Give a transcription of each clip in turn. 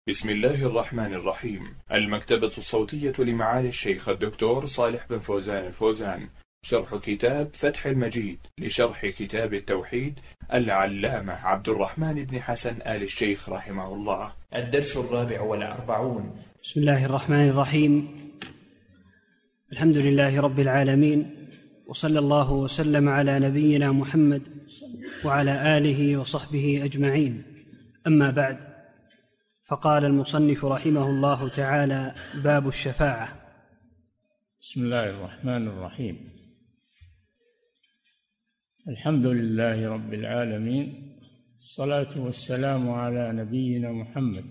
بسم الله الرحمن الرحيم. المكتبة الصوتية لمعالي الشيخ الدكتور صالح بن فوزان الفوزان، شرح كتاب فتح المجيد لشرح كتاب التوحيد العلامة عبد الرحمن بن حسن آل الشيخ رحمه الله. الدرس 44. بسم الله الرحمن الرحيم. الحمد لله رب العالمين، وصلى الله وسلم على نبينا محمد وعلى آله وصحبه أجمعين. أما بعد، فقال المصنف رحمه الله تعالى: باب الشفاعة. بسم الله الرحمن الرحيم. الحمد لله رب العالمين، الصلاة والسلام على نبينا محمد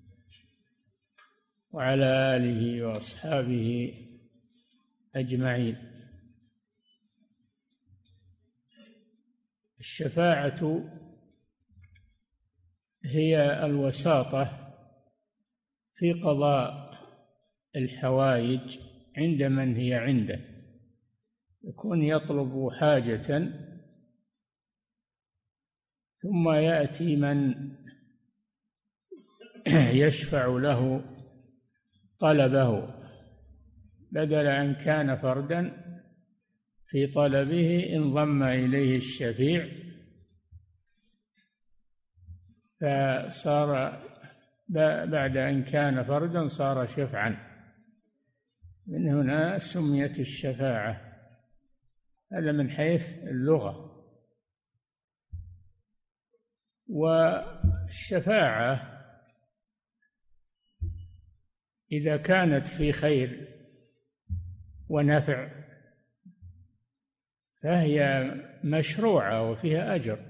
وعلى آله وأصحابه أجمعين. الشفاعة هي الوساطة في قضاء الحوائج عند من هي عنده، يكون يطلب حاجة ثم يأتي من يشفع له طلبه، بدل أن كان فردا في طلبه انضم إليه الشفيع فصار بعد أن كان فردا صار شفعا. من هنا سميت الشفاعة، هذا من حيث اللغة. والشفاعة إذا كانت في خير ونفع فهي مشروعة وفيها أجر.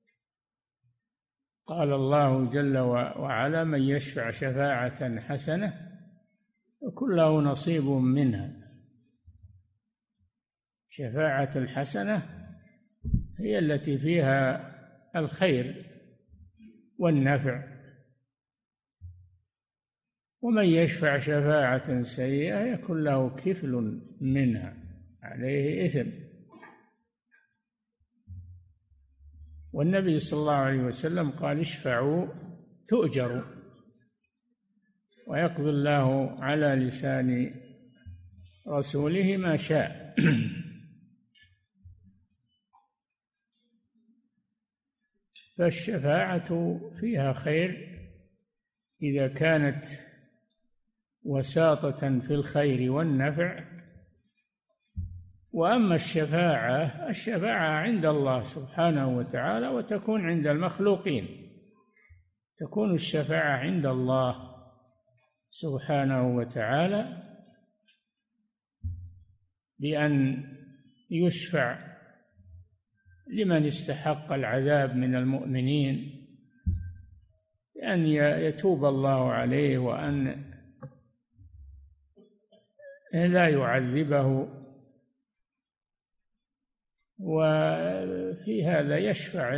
قال الله جل وعلا: من يشفع شفاعة حسنة يكن له نصيب منها. شفاعة الحسنة هي التي فيها الخير والنفع، ومن يشفع شفاعة سيئة يكن له كفل منها، عليه إثم. والنبي صلى الله عليه وسلم قال: اشفعوا تؤجروا، ويقضي الله على لسان رسوله ما شاء. فالشفاعة فيها خير إذا كانت وساطة في الخير والنفع. وأما الشفاعة عند الله سبحانه وتعالى، وتكون عند المخلوقين. تكون الشفاعة عند الله سبحانه وتعالى بأن يشفع لمن استحق العذاب من المؤمنين، بأن يتوب الله عليه وأن لا يعذبه. وفي هذا يشفع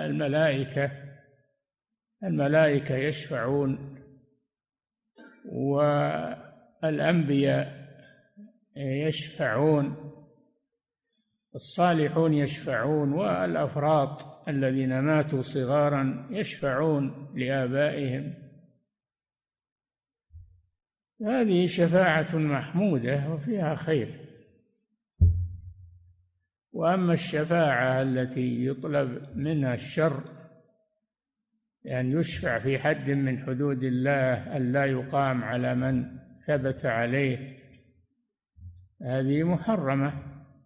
الملائكة يشفعون، والأنبياء يشفعون، الصالحون يشفعون، والأفراط الذين ماتوا صغارا يشفعون لآبائهم. هذه شفاعة محمودة وفيها خير. وأما الشفاعة التي يطلب منها الشر، يعني يشفع في حد من حدود الله ألا يقام على من ثبت عليه، هذه محرمة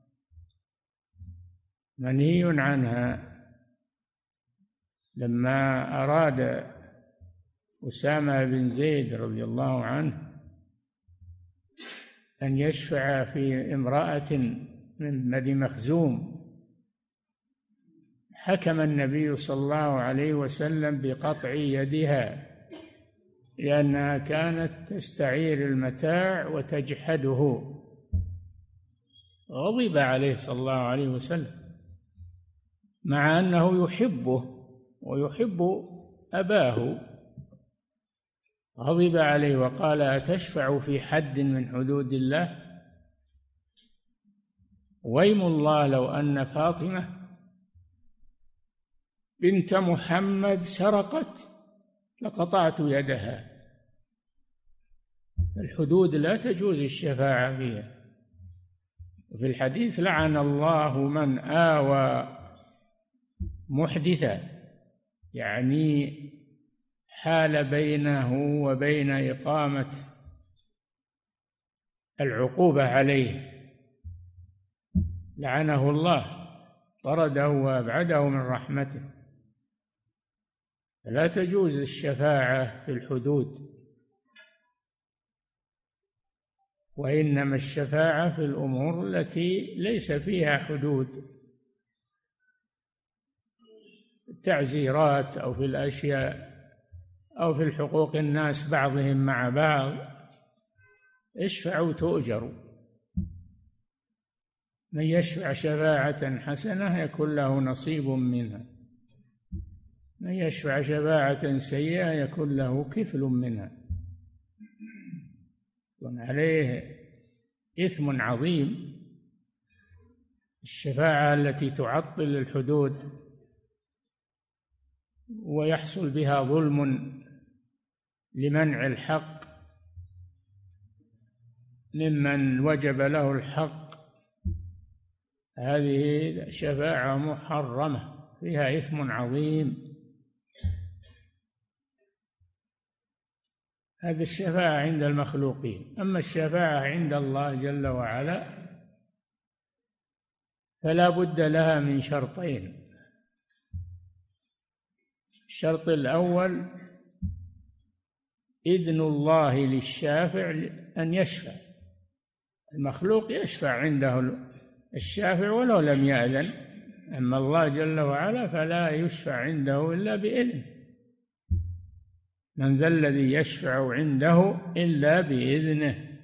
منهي عنها. لما أراد أسامة بن زيد رضي الله عنه أن يشفع في امرأة من بني مخزوم، حكم النبي صلى الله عليه وسلم بقطع يدها لأنها كانت تستعير المتاع وتجحده. غضب عليه صلى الله عليه وسلم، مع أنه يحبه ويحب أباه. غضب عليه وقال: أتشفع في حد من حدود الله؟ ويم الله لو أن فاطمة بنت محمد سرقت لقطعت يدها. الحدود لا تجوز الشفاعة فيها. وفي الحديث: لعن الله من آوى محدثا، يعني حال بينه وبين إقامة العقوبة عليه، لعنه الله، طرده وأبعده من رحمته. فلا تجوز الشفاعة في الحدود، وإنما الشفاعة في الأمور التي ليس فيها حدود، التعزيرات أو في الأشياء أو في الحقوق الناس بعضهم مع بعض، اشفعوا تؤجروا. من يشفع شفاعة حسنة يكون له نصيب منها، من يشفع شفاعة سيئة يكون له كفل منها، يكون عليه إثم عظيم. الشفاعة التي تعطل الحدود ويحصل بها ظلم لمنع الحق ممن وجب له الحق، هذه شفاعة محرمة فيها إثم عظيم. هذه الشفاعة عند المخلوقين. أما الشفاعة عند الله جل وعلا فلا بد لها من شرطين: الشرط الأول إذن الله للشافع أن يشفع. المخلوق يشفع عنده الشافع ولو لم يأذن، أما الله جل وعلا فلا يشفع عنده إلا بإذنه. من ذا الذي يشفع عنده إلا بإذنه،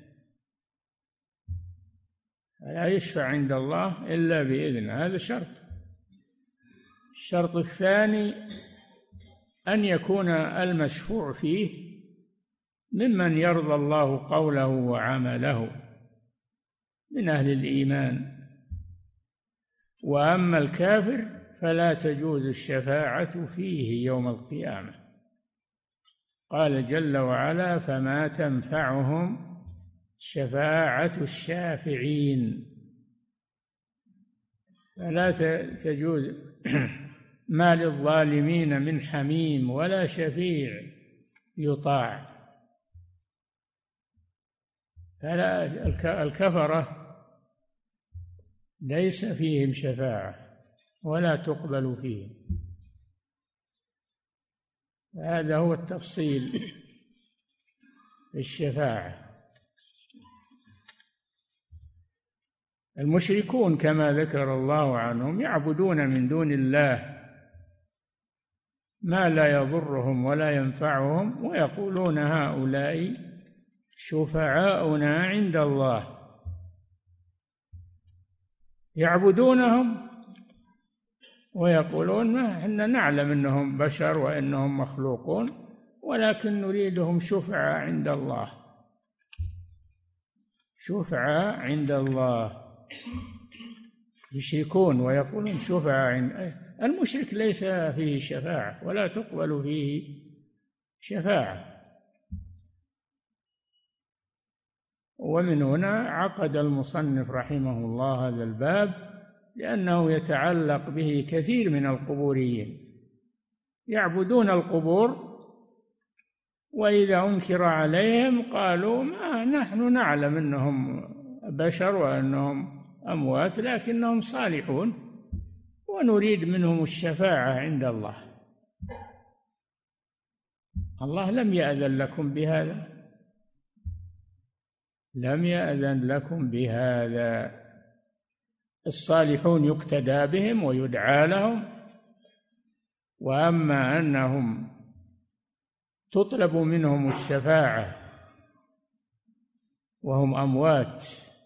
لا يشفع عند الله إلا بإذنه، هذا شرط. الشرط الثاني أن يكون المشفوع فيه ممن يرضى الله قوله وعمله من أهل الإيمان. وأما الكافر فلا تجوز الشفاعة فيه يوم القيامة. قال جل وعلا: فما تنفعهم شفاعة الشافعين. فلا تجوز ما للظالمين من حميم ولا شفيع يطاع. فلا الكفرة ليس فيهم شفاعة ولا تقبل فيهم. هذا هو التفصيل في الشفاعة. المشركون كما ذكر الله عنهم يعبدون من دون الله ما لا يضرهم ولا ينفعهم، ويقولون هؤلاء شفعاؤنا عند الله. يعبدونهم ويقولون ما احنا نعلم انهم بشر وانهم مخلوقون، ولكن نريدهم شفعاء عند الله، شفعاء عند الله. يشركون ويقولون شفعاء عند المشرك، ليس فيه شفاعة ولا تقبل فيه شفاعة. ومن هنا عقد المصنف رحمه الله هذا الباب، لأنه يتعلق به كثير من القبوريين يعبدون القبور، وإذا أنكر عليهم قالوا ما نحن نعلم أنهم بشر وأنهم أموات، لكنهم صالحون ونريد منهم الشفاعة عند الله. الله لم يأذن لكم بهذا، لم يأذن لكم بهذا. الصالحون يقتدى بهم ويدعى لهم، وأما أنهم تطلب منهم الشفاعة وهم أموات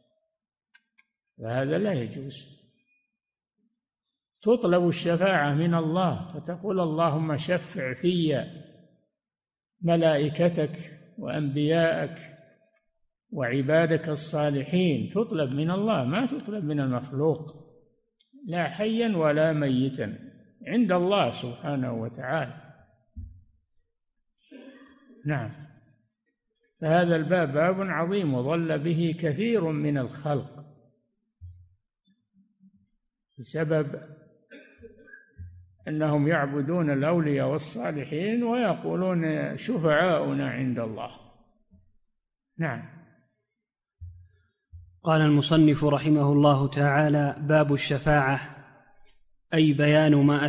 فهذا لا يجوز. تطلب الشفاعة من الله، فتقول اللهم شفع في ملائكتك وأنبياءك وعبادك الصالحين، تطلب من الله ما تطلب من المخلوق، لا حيا ولا ميتا، عند الله سبحانه وتعالى. نعم. فهذا الباب باب عظيم وضل به كثير من الخلق بسبب أنهم يعبدون الأولياء والصالحين ويقولون شفعاؤنا عند الله. نعم. قال المصنف رحمه الله تعالى: باب الشفاعة، أي بيان ما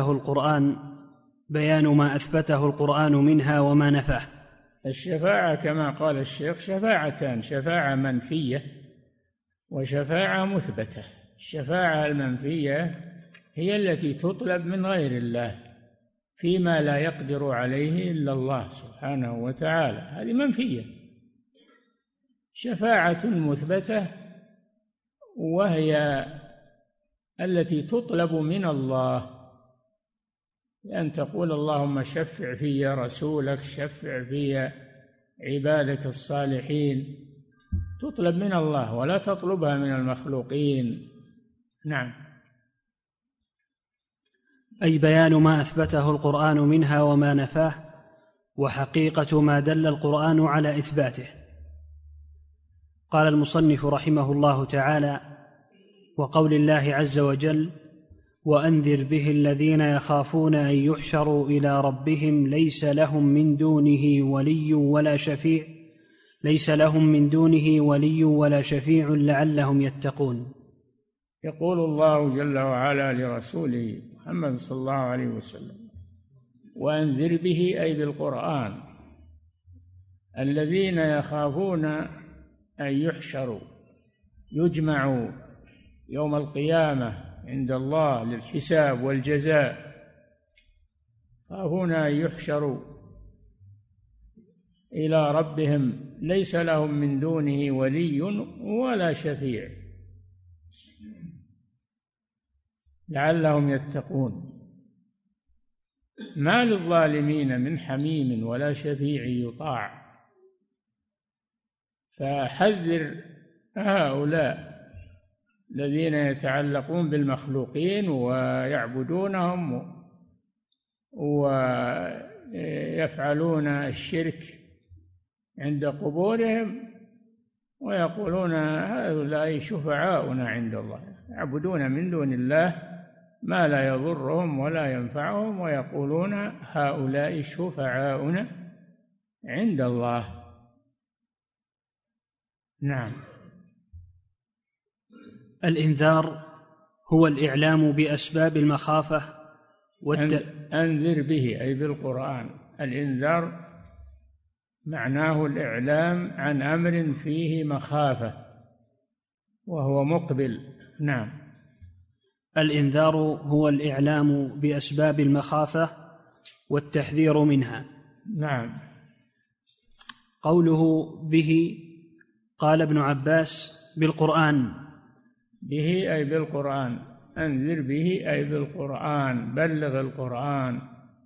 أثبته القرآن منها وما نفاه. الشفاعة كما قال الشيخ شفاعتان: شفاعة منفية وشفاعة مثبتة. الشفاعة المنفية هي التي تطلب من غير الله فيما لا يقدر عليه إلا الله سبحانه وتعالى، هذه منفية. شفاعة مثبتة وهي التي تطلب من الله، لأن تقول اللهم شفع في رسولك، شفع في عبادك الصالحين، تطلب من الله ولا تطلبها من المخلوقين. نعم. أي بيان ما أثبته القرآن منها وما نفاه، وحقيقة ما دل القرآن على إثباته. قال المصنف رحمه الله تعالى: وقول الله عز وجل: وأنذر به الذين يخافون أن يحشروا إلى ربهم ليس لهم من دونه ولي ولا شفيع لعلهم يتقون. يقول الله جل وعلا لرسوله محمد صلى الله عليه وسلم: وأنذر به، أي بالقرآن، الذين يخافون أن يحشروا، يجمعوا يوم القيامة عند الله للحساب والجزاء، يخافون أن يحشروا إلى ربهم ليس لهم من دونه ولي ولا شفيع لعلهم يتقون. ما للظالمين من حميم ولا شفيع يطاع. فحذر هؤلاء الذين يتعلقون بالمخلوقين ويعبدونهم ويفعلون الشرك عند قبورهم ويقولون هؤلاء شفعاؤنا عند الله، يعبدون من دون الله ما لا يضرهم ولا ينفعهم ويقولون هؤلاء شفعاؤنا عند الله. نعم. الإنذار هو الإعلام بأسباب المخافة أنذر به، أي بالقرآن. الإنذار معناه الإعلام عن أمر فيه مخافة وهو مقبل. نعم. الإنذار هو الإعلام بأسباب المخافة والتحذير منها. نعم. قوله به، قال ابن عباس: بالقرآن. به أي بالقرآن، أنذر به أي بالقرآن، بلغ القرآن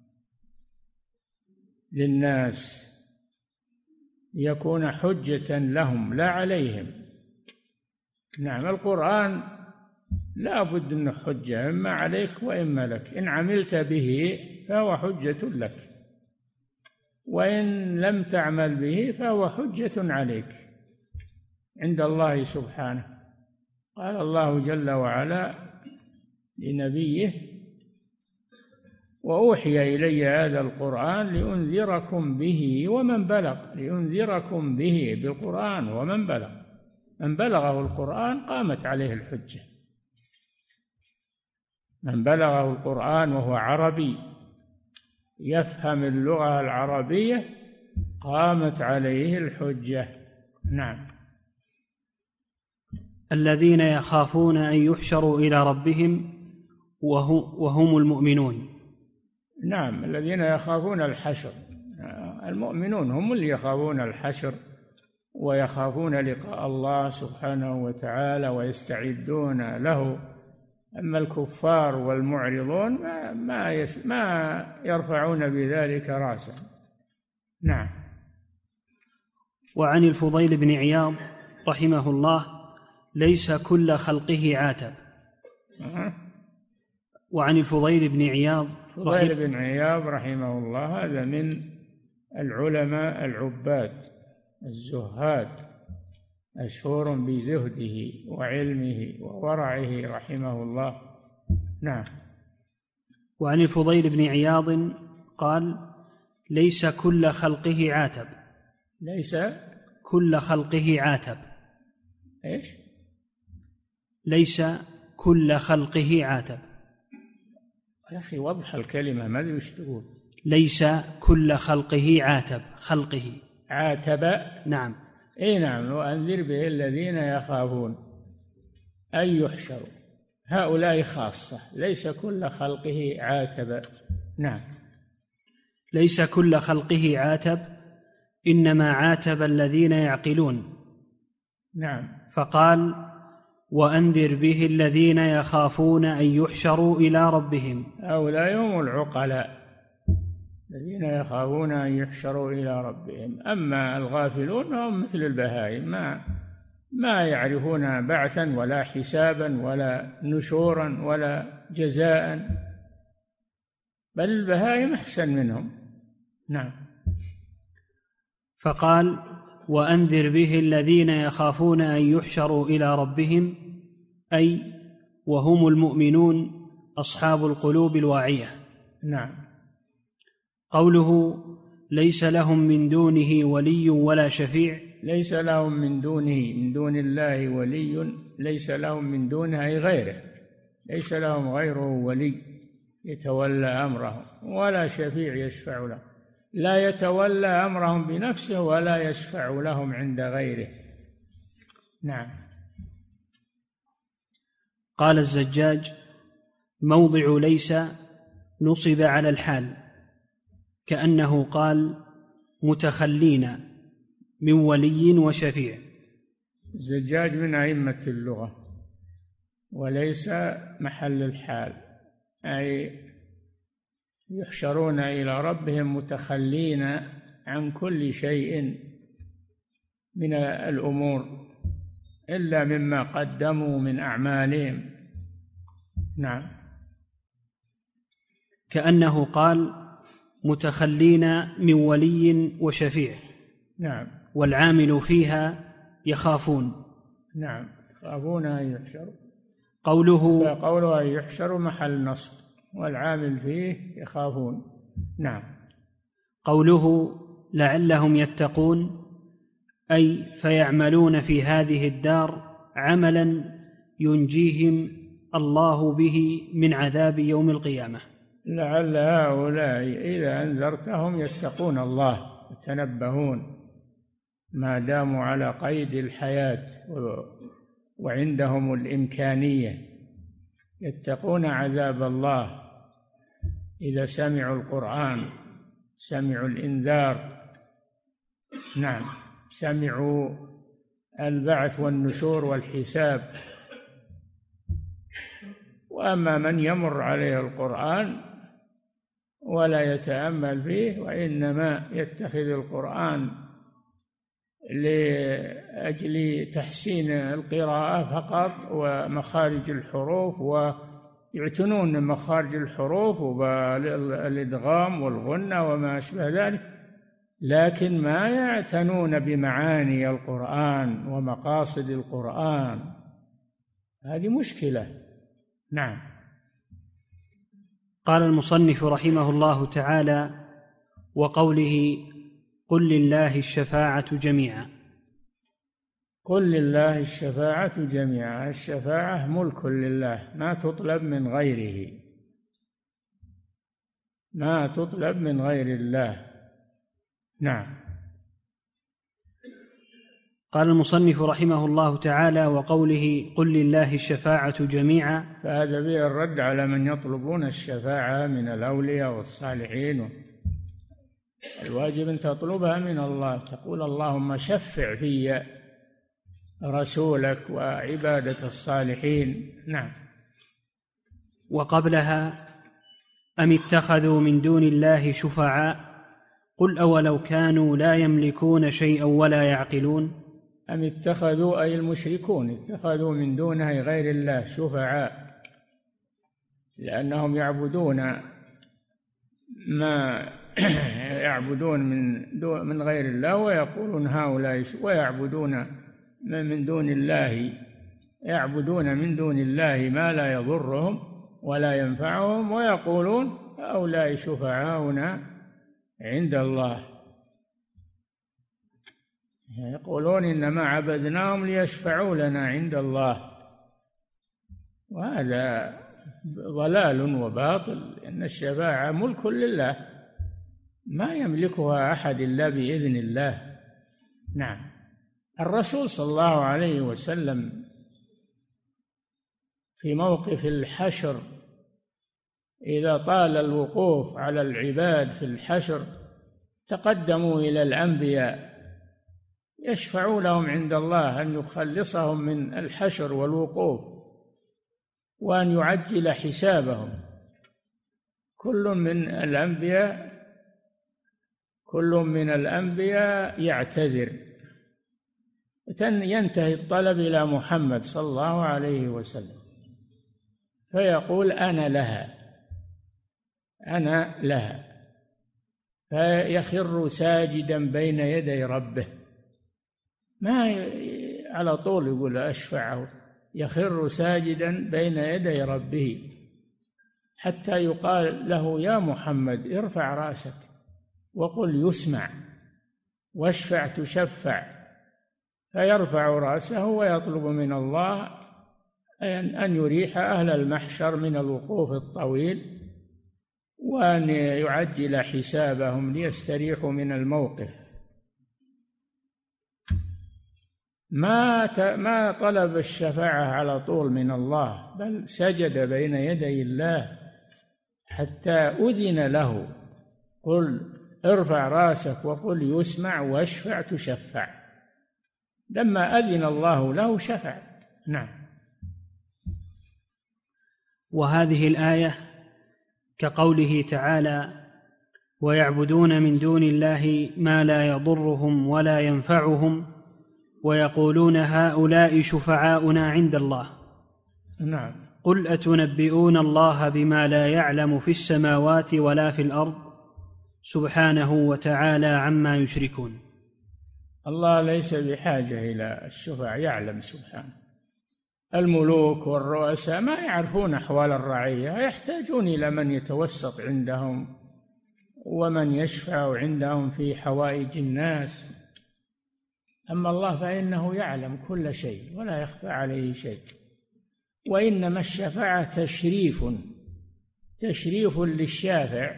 للناس ليكون حجة لهم لا عليهم. نعم. القرآن لا بد أنه حجة، إما عليك وإما لك. إن عملت به فهو حجة لك، وإن لم تعمل به فهو حجة عليك عند الله سبحانه. قال الله جل وعلا لنبيه: وأوحي إلي هذا القرآن لأنذركم به ومن بلغ. لأنذركم به بالقرآن ومن بلغ، من بلغه القرآن قامت عليه الحجة. من بلغه القرآن وهو عربي يفهم اللغة العربية قامت عليه الحجة. نعم. الذين يخافون أن يحشروا إلى ربهم وهم المؤمنون. نعم. الذين يخافون الحشر، المؤمنون هم اللي يخافون الحشر ويخافون لقاء الله سبحانه وتعالى ويستعدون له. أما الكفار والمعرضون ما يرفعون بذلك رأسا. نعم. وعن الفضيل بن عياض رحمه الله: ليس كل خلقه عاتب. وعن الفضيل بن عياض رحمه الله، هذا من العلماء العباد الزهاد مشهور بزهده وعلمه وورعه رحمه الله. نعم. وعن الفضيل بن عياض قال: ليس كل خلقه عاتب. ليس كل خلقه عاتب. ايش؟ ليس كل خلقه عاتب. يا أخي وضح الكلمة، ما أدري وش تقول. ليس كل خلقه عاتب. خلقه عاتب. نعم. اي نعم. وأنذر به الذين يخافون أن يحشروا، هؤلاء خاصة، ليس كل خلقه عاتب. نعم. ليس كل خلقه عاتب، إنما عاتب الذين يعقلون. نعم. فقال: وأنذر به الذين يخافون أن يحشروا إلى ربهم. هؤلاء هم العقلاء الذين يخافون أن يحشروا إلى ربهم. أما الغافلون هم مثل البهائم، ما يعرفون بعثا ولا حسابا ولا نشورا ولا جزاء، بل البهائم أحسن منهم. نعم. فقال: وأنذر به الذين يخافون أن يحشروا إلى ربهم، أي وهم المؤمنون أصحاب القلوب الواعية. نعم. قوله: ليس لهم من دونه ولي ولا شفيع. ليس لهم من دون الله ولي، ليس لهم من دونه أي غيره، ليس لهم غيره ولي يتولى أمرهم ولا شفيع يشفع لهم، لا يتولى أمرهم بنفسه ولا يشفع لهم عند غيره. نعم. قال الزجاج: موضع ليس نصب على الحال، كأنه قال: متخلين من ولي وشفيع. الزجاج من أئمة اللغة، وليس محل الحال، أي يحشرون إلى ربهم متخلين عن كل شيء من الأمور إلا مما قدموا من أعمالهم. نعم. كأنه قال: متخلين من ولي وشفيع. نعم. والعامل فيها يخافون. نعم. يخافون أن يحشروا. قوله أن يحشروا محل نصب، والعامل فيه يخافون. نعم. قوله: لعلهم يتقون، أي فيعملون في هذه الدار عملا ينجيهم الله به من عذاب يوم القيامة. لعل هؤلاء إذا أنذرتهم يتقون الله، يتنبهون ما داموا على قيد الحياة وعندهم الإمكانية، يتقون عذاب الله إذا سمعوا القرآن، سمعوا الإنذار. نعم. سمعوا البعث والنشور والحساب. وأما من يمر عليه القرآن ولا يتأمل فيه، وإنما يتخذ القرآن لأجل تحسين القراءة فقط ومخارج الحروف، ويعتنون مخارج الحروف والإدغام والغنة وما أشبه ذلك، لكن ما يعتنون بمعاني القرآن ومقاصد القرآن. هذه مشكلة. نعم. قال المصنف رحمه الله تعالى: وقوله: قل لله الشفاعة جميعا. قل لله الشفاعة جميعا. الشفاعة ملك لله، ما تطلب من غيره، ما تطلب من غير الله. نعم. قال المصنف رحمه الله تعالى: وقوله: قل لله الشفاعة جميعا. فهذا به الرد على من يطلبون الشفاعة من الأولياء والصالحين. الواجب أن تطلبها من الله، تقول: اللهم شفع في رسولك وعبادة الصالحين. نعم. وقبلها: أم اتخذوا من دون الله شفعاء قل أولو كانوا لا يملكون شيئا ولا يعقلون. أم اتخذوا، أي المشركون اتخذوا من دونه غير الله شفعاء، لأنهم يعبدون ما يعبدون من غير الله، ويقولون هؤلاء، ويعبدون من دون الله، يعبدون من دون الله ما لا يضرهم ولا ينفعهم، ويقولون هؤلاء شفعاؤنا عند الله، يقولون إنما عبدناهم ليشفعوا لنا عند الله. وهذا ضلال وباطل، لأن الشفاعة ملك لله ما يملكها أحد إلا بإذن الله. نعم. الرسول صلى الله عليه وسلم في موقف الحشر إذا طال الوقوف على العباد في الحشر تقدموا إلى الأنبياء يشفعوا لهم عند الله أن يخلصهم من الحشر والوقوف وأن يعجل حسابهم. كل من الأنبياء يعتذر، ينتهي الطلب إلى محمد صلى الله عليه وسلم فيقول أنا لها، فيخر ساجدا بين يدي ربه، ما على طول يقول أشفعه، يخر ساجدا بين يدي ربه حتى يقال له يا محمد ارفع رأسك وقل يسمع واشفع تشفع، فيرفع رأسه ويطلب من الله أن يريح أهل المحشر من الوقوف الطويل وأن يعجل حسابهم ليستريحوا من الموقف. ما طلب الشفاعة على طول من الله، بل سجد بين يدي الله حتى أذن له، قل ارفع راسك وقل يسمع واشفع تشفع. لما أذن الله له شفع. نعم. وهذه الآية كقوله تعالى ويعبدون من دون الله ما لا يضرهم ولا ينفعهم ويقولون هؤلاء شفعاؤنا عند الله. نعم. قل أتنبئون الله بما لا يعلم في السماوات ولا في الأرض سبحانه وتعالى عما يشركون. الله ليس بحاجة إلى الشفع، يعلم سبحانه. الملوك والرؤساء ما يعرفون أحوال الرعية، يحتاجون إلى من يتوسط عندهم ومن يشفع عندهم في حوائج الناس. أما الله فإنه يعلم كل شيء ولا يخفى عليه شيء، وإنما الشفاعة تشريف للشافع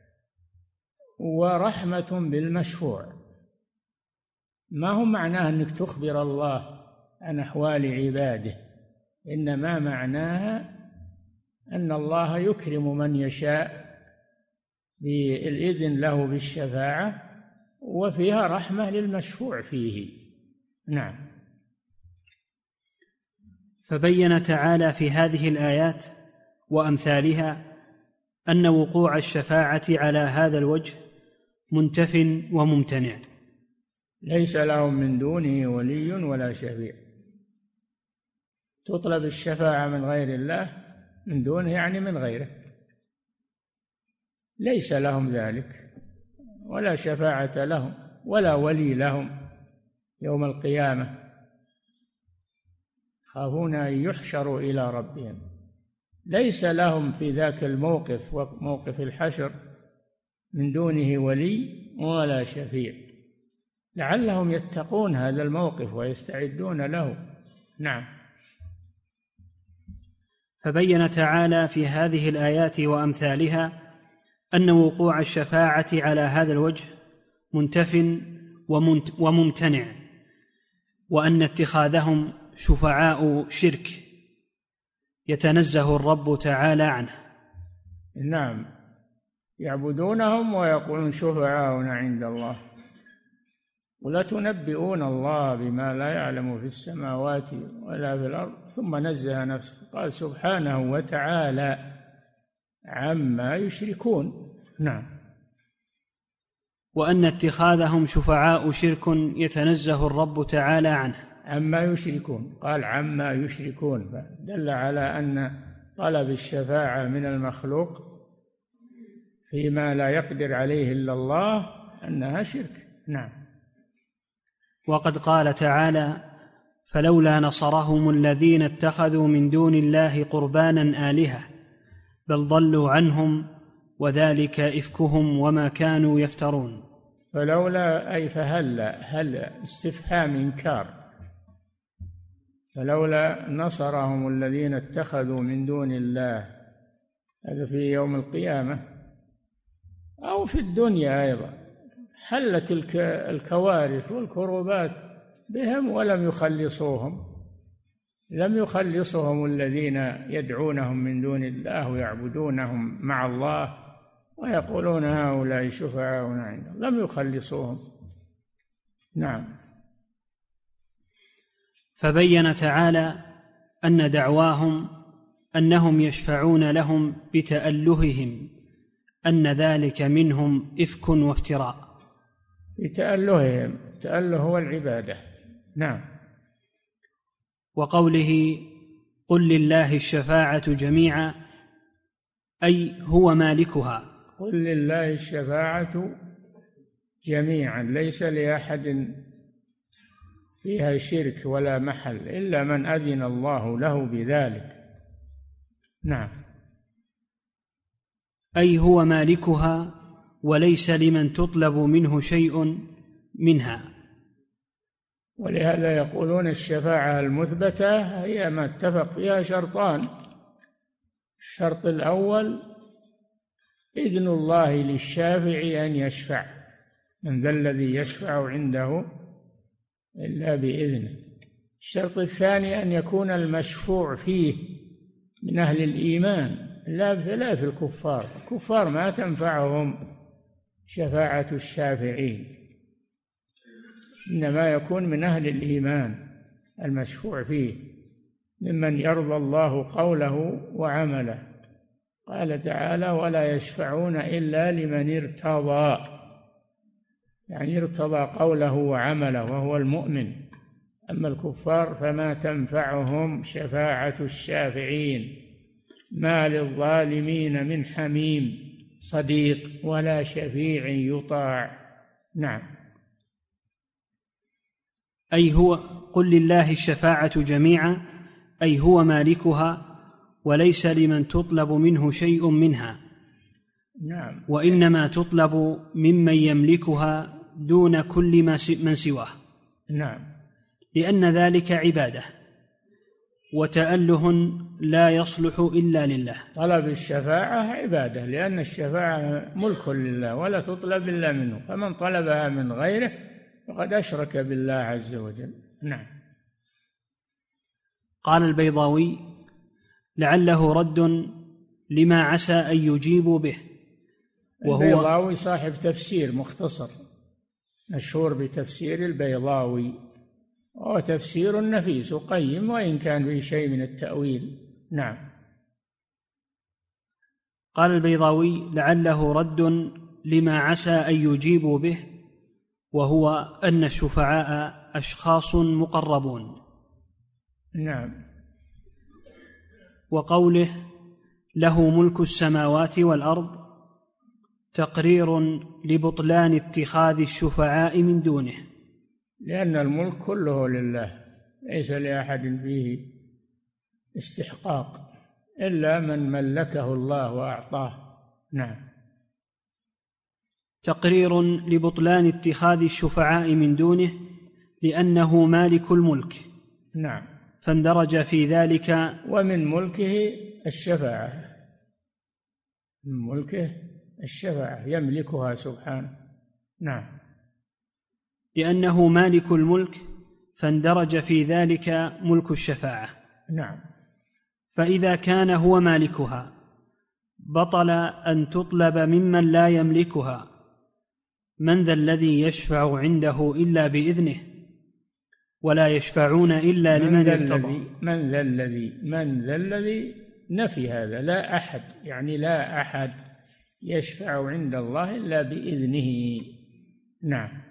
ورحمة بالمشفوع. ما هو معناه أنك تخبر الله عن أحوال عباده، إنما معناها أن الله يكرم من يشاء بالإذن له بالشفاعة، وفيها رحمة للمشفوع فيه. نعم. فبين تعالى في هذه الآيات وأمثالها أن وقوع الشفاعة على هذا الوجه منتف وممتنع، ليس لهم من دونه ولي ولا شفيع. تطلب الشفاعة من غير الله، من دونه يعني من غيره، ليس لهم ذلك ولا شفاعة لهم ولا ولي لهم يوم القيامة، يخافون أن يحشروا إلى ربهم. ليس لهم في ذاك الموقف وموقف الحشر من دونه ولي ولا شفيع، لعلهم يتقون هذا الموقف ويستعدون له. نعم. فبين تعالى في هذه الآيات وأمثالها أن وقوع الشفاعة على هذا الوجه منتف وممتنع، وأن اتخاذهم شفعاء شرك يتنزه الرب تعالى عنه. نعم، يعبدونهم ويقولون شفعاؤنا عند الله. ولا تنبئون الله بما لا يعلم في السماوات ولا في الأرض، ثم نزه نفسه قال سبحانه وتعالى عما يشركون. نعم. وأن اتخاذهم شفعاء شرك يتنزه الرب تعالى عنه. عما يشركون، قال عما يشركون، دل على أن طلب الشفاعة من المخلوق فيما لا يقدر عليه إلا الله أنها شرك. نعم. وقد قال تعالى: فلولا نصرهم الذين اتخذوا من دون الله قربانا آلهة بل ضلوا عنهم وذلك إفكهم وما كانوا يفترون. فلولا أي فهلا، هل استفهام إنكار. فلولا نصرهم الذين اتخذوا من دون الله، هذا في يوم القيامة أو في الدنيا أيضا، حلت الكوارث والكروبات بهم ولم يخلصوهم. لم يخلصهم الذين يدعونهم من دون الله ويعبدونهم مع الله ويقولون هؤلاء شفعاؤنا عند الله، لم يخلصوهم. نعم. فبين تعالى أن دعواهم أنهم يشفعون لهم بتألههم أن ذلك منهم إفك وافتراء. بتألههم، التأله هو العبادة. نعم. وقوله: قل لله الشفاعة جميعا، أي هو مالكها. قل لله الشفاعة جميعا، ليس لأحد فيها شرك ولا محل إلا من أذن الله له بذلك. نعم. أي هو مالكها وليس لمن تطلب منه شيء منها. ولهذا يقولون الشفاعة المثبتة هي ما اتفق فيها شرطان: الشرط الأول إذن الله للشافع أن يشفع، من ذا الذي يشفع عنده إلا بإذنه. الشرط الثاني أن يكون المشفوع فيه من أهل الإيمان، لا في الكفار. الكفار ما تنفعهم شفاعة الشافعين، إنما يكون من أهل الإيمان المشفوع فيه، ممن يرضى الله قوله وعمله. قال تعالى: ولا يشفعون إلا لمن ارتضى، يعني ارتضى قوله وعمله وهو المؤمن. أما الكفار فما تنفعهم شفاعة الشافعين، ما للظالمين من حميم صديق ولا شفيع يطاع. نعم. أي هو قل لله الشفاعة جميعا، أي هو مالكها وليس لمن تطلب منه شيء منها. نعم. وإنما تطلب ممن يملكها دون كل من سواه. نعم. لأن ذلك عبادة وتأله لا يصلح إلا لله. طلب الشفاعة عبادة، لأن الشفاعة ملك لله ولا تطلب إلا منه، فمن طلبها من غيره فقد أشرك بالله عز وجل. نعم. قال البيضاوي: لعله رد لما عسى أن يجيبوا به. وهو البيضاوي صاحب تفسير مختصر مشهور بتفسير البيضاوي، وهو تفسير نفيس وقيم وإن كان فيه شيء من التأويل. نعم. قال البيضاوي: لعله رد لما عسى أن يجيبوا به، وهو أن الشفعاء أشخاص مقربون. نعم. وقوله: له ملك السماوات والأرض، تقرير لبطلان اتخاذ الشفعاء من دونه، لأن الملك كله لله، ليس لأحد فيه استحقاق إلا من ملكه الله وأعطاه. نعم. تقرير لبطلان اتخاذ الشفعاء من دونه لأنه مالك الملك. نعم. فاندرج في ذلك. ومن ملكه الشفاعة، من ملكه الشفاعة يملكها سبحانه. نعم. لأنه مالك الملك فاندرج في ذلك ملك الشفاعة. نعم. فإذا كان هو مالكها بطل أن تطلب ممن لا يملكها. من ذا الذي يشفع عنده إلا بإذنه ولا يشفعون إلا لمن ارتضى. من ذا الذي نفي هذا، لا أحد، يعني لا أحد يشفع عند الله إلا بإذنه. نعم.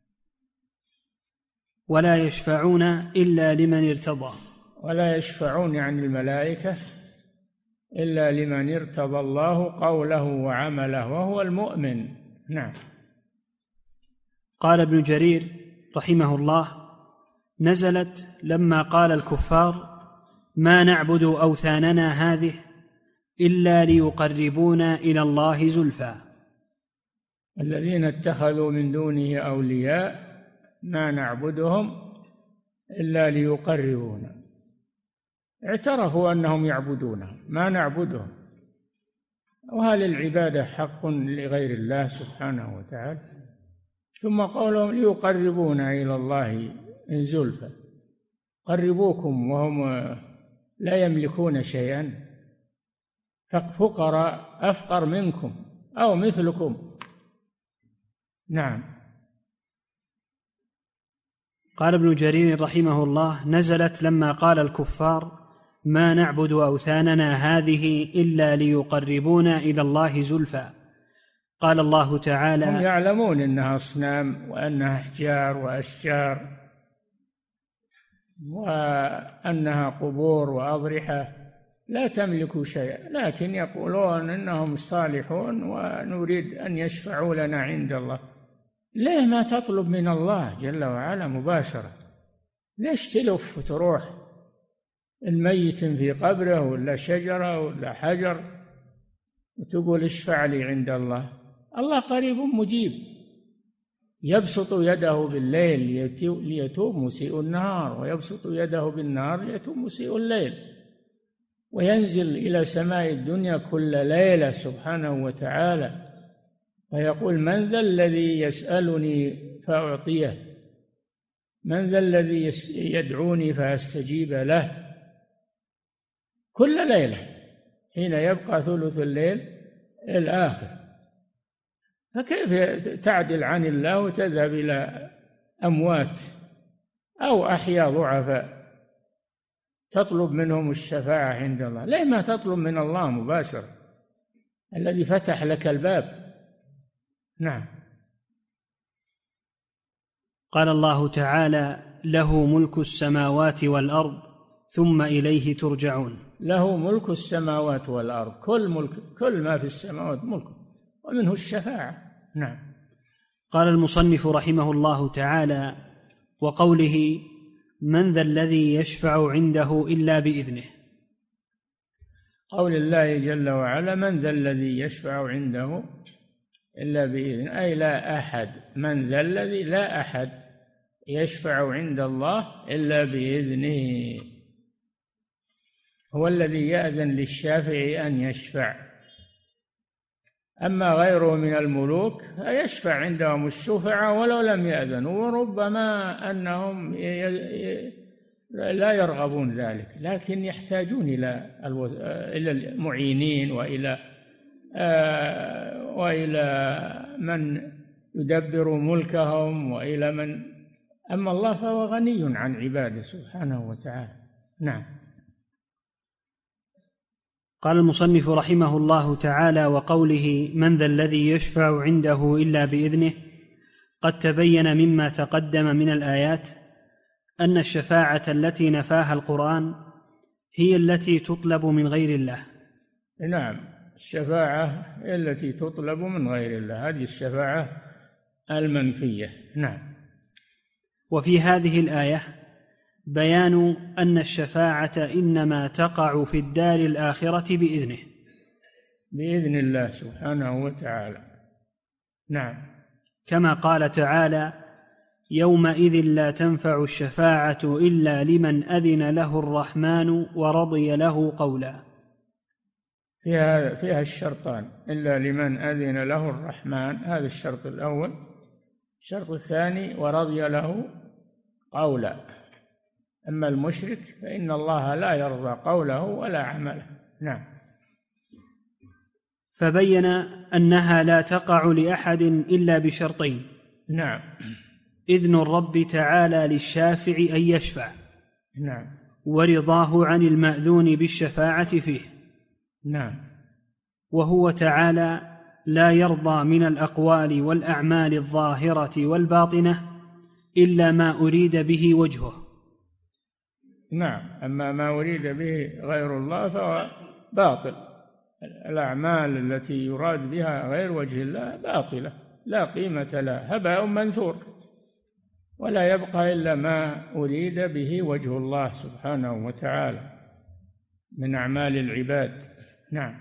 ولا يشفعون إلا لمن ارتضى. ولا يشفعون يعني الملائكة إلا لمن ارتضى الله قوله وعمله وهو المؤمن. نعم. قال ابن جرير رحمه الله: نزلت لما قال الكفار: ما نعبد أوثاننا هذه إلا ليقربونا إلى الله زلفى. الذين اتخذوا من دونه أولياء ما نعبدهم إلا ليقربونا، اعترفوا أنهم يعبدونهم، ما نعبدهم. وهل العبادة حق لغير الله سبحانه وتعالى؟ ثم قولهم ليقربونا إلى الله زلفى، قربوكم وهم لا يملكون شيئا، فقراء أفقر منكم أو مثلكم. نعم. قال ابن جرير رحمه الله: نزلت لما قال الكفار: ما نعبد أوثاننا هذه إلا ليقربونا إلى الله زلفى. قال الله تعالى: هم يعلمون أنها أصنام وأنها أحجار وأشجار وأنها قبور وأضرحة لا تملك شيئا، لكن يقولون إنهم صالحون ونريد أن يشفعوا لنا عند الله. ليه ما تطلب من الله جل وعلا مباشرة؟ ليش تلف وتروح الميت في قبره ولا شجرة ولا حجر وتقول اشفع لي عند الله؟ الله قريب مجيب، يبسط يده بالليل ليتوب مسيء النهار، ويبسط يده بالنهار ليتوب مسيء الليل، وينزل إلى سماء الدنيا كل ليلة سبحانه وتعالى، ويقول: من ذا الذي يسألني فأعطيه، من ذا الذي يدعوني فأستجيب له، كل ليلة حين يبقى ثلث الليل الآخر. فكيف تعدل عن الله وتذهب إلى أموات أو أحياء ضعفاء تطلب منهم الشفاعة عند الله؟ ليه ما تطلب من الله مباشرة الذي فتح لك الباب؟ نعم. قال الله تعالى: له ملك السماوات والأرض ثم إليه ترجعون. له ملك السماوات والأرض، كل ما في السماوات ملكه، ومنه الشفاعة. نعم. قال المصنف رحمه الله تعالى: وقوله: من ذا الذي يشفع عنده إلا بإذنه. قول الله جل وعلا: من ذا الذي يشفع عنده إلا بإذنه، أي لا أحد، من ذا الذي لا أحد يشفع عند الله إلا بإذنه، هو الذي يأذن للشافع أن يشفع. أما غيره من الملوك يشفع عندهم الشفعاء ولو لم يأذنوا، وربما أنهم لا يرغبون ذلك، لكن يحتاجون إلى المعينين وإلى من يدبر ملكهم وإلى من. أما الله فهو غني عن عباده سبحانه وتعالى. نعم. قال المصنف رحمه الله تعالى: وقوله: من ذا الذي يشفع عنده إلا بإذنه، قد تبين مما تقدم من الآيات أن الشفاعة التي نفاها القرآن هي التي تطلب من غير الله. نعم، الشفاعة التي تطلب من غير الله، هذه الشفاعة المنفية. نعم. وفي هذه الآية بيان أن الشفاعة إنما تقع في الدار الآخرة بإذنه، بإذن الله سبحانه وتعالى. نعم. كما قال تعالى: يومئذ لا تنفع الشفاعة إلا لمن أذن له الرحمن ورضي له قولا. فيها الشرطان: إلا لمن أذن له الرحمن، هذا الشرط الأول. الشرط الثاني: ورضي له قولا. أما المشرك فإن الله لا يرضى قوله ولا عمله. نعم. فبين أنها لا تقع لأحد إلا بشرطين. نعم. إذن الرب تعالى للشافع أن يشفع. نعم. ورضاه عن المأذون بالشفاعة فيه. نعم. وهو تعالى لا يرضى من الأقوال والأعمال الظاهرة والباطنة إلا ما أريد به وجهه. نعم. أما ما أريد به غير الله فهو باطل. الأعمال التي يراد بها غير وجه الله باطلة لا قيمة لها، هباء منثور، ولا يبقى إلا ما أريد به وجه الله سبحانه وتعالى من أعمال العباد. نعم.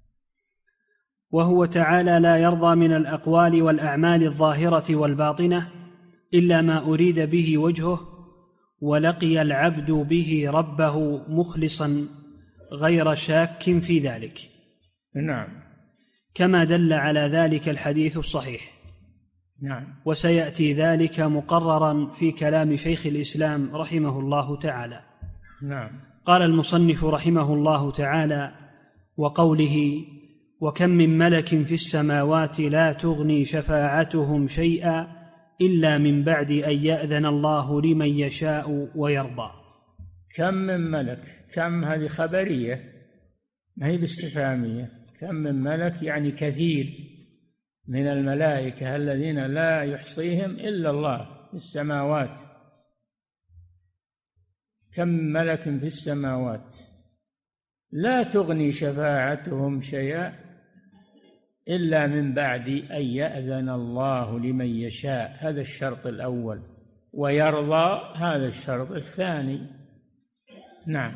وهو تعالى لا يرضى من الأقوال والأعمال الظاهرة والباطنة إلا ما أريد به وجهه، ولقي العبد به ربه مخلصا غير شاك في ذلك. نعم. كما دل على ذلك الحديث الصحيح. نعم. وسيأتي ذلك مقررا في كلام شيخ الإسلام رحمه الله تعالى. نعم. قال المصنف رحمه الله تعالى: وقوله: وكم من ملك في السماوات لا تغني شفاعتهم شيئا إلا من بعد أن يأذن الله لمن يشاء ويرضى. كم من ملك، كم هذه خبرية ما هي باستفهامية، كم من ملك يعني كثير من الملائكة الذين لا يحصيهم إلا الله في السماوات. كم ملك في السماوات لا تغني شفاعتهم شيئا إلا من بعد أن يأذن الله لمن يشاء، هذا الشرط الأول، ويرضى هذا الشرط الثاني. نعم.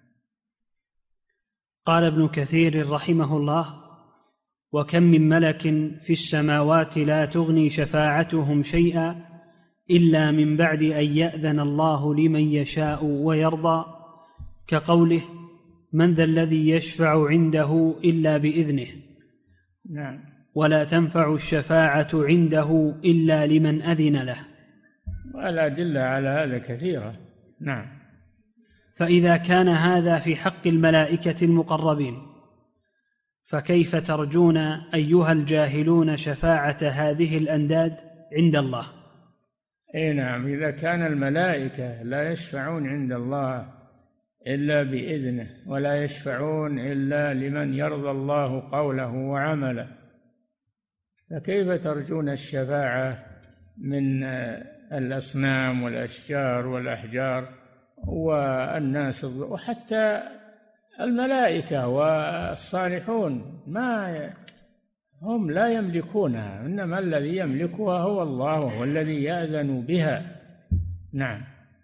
قال ابن كثير رحمه الله: وكم من ملك في السماوات لا تغني شفاعتهم شيئا إلا من بعد أن يأذن الله لمن يشاء ويرضى، كقوله: من ذا الذي يشفع عنده إلا بإذنه. نعم. ولا تنفع الشفاعة عنده إلا لمن أذن له. والأدلة على هذا كثيرة. نعم. فإذا كان هذا في حق الملائكة المقربين، فكيف ترجون أيها الجاهلون شفاعة هذه الأنداد عند الله؟ أي نعم، إذا كان الملائكة لا يشفعون عند الله إلا بإذنه، ولا يشفعون إلا لمن يرضى الله قوله وعمله، فكيف ترجون الشفاعة من الأصنام والأشجار والأحجار والناس، وحتى الملائكة والصالحون هم لا يملكونها، إنما الذي يملكها هو الله، وهو الذي يأذن بها. نعم.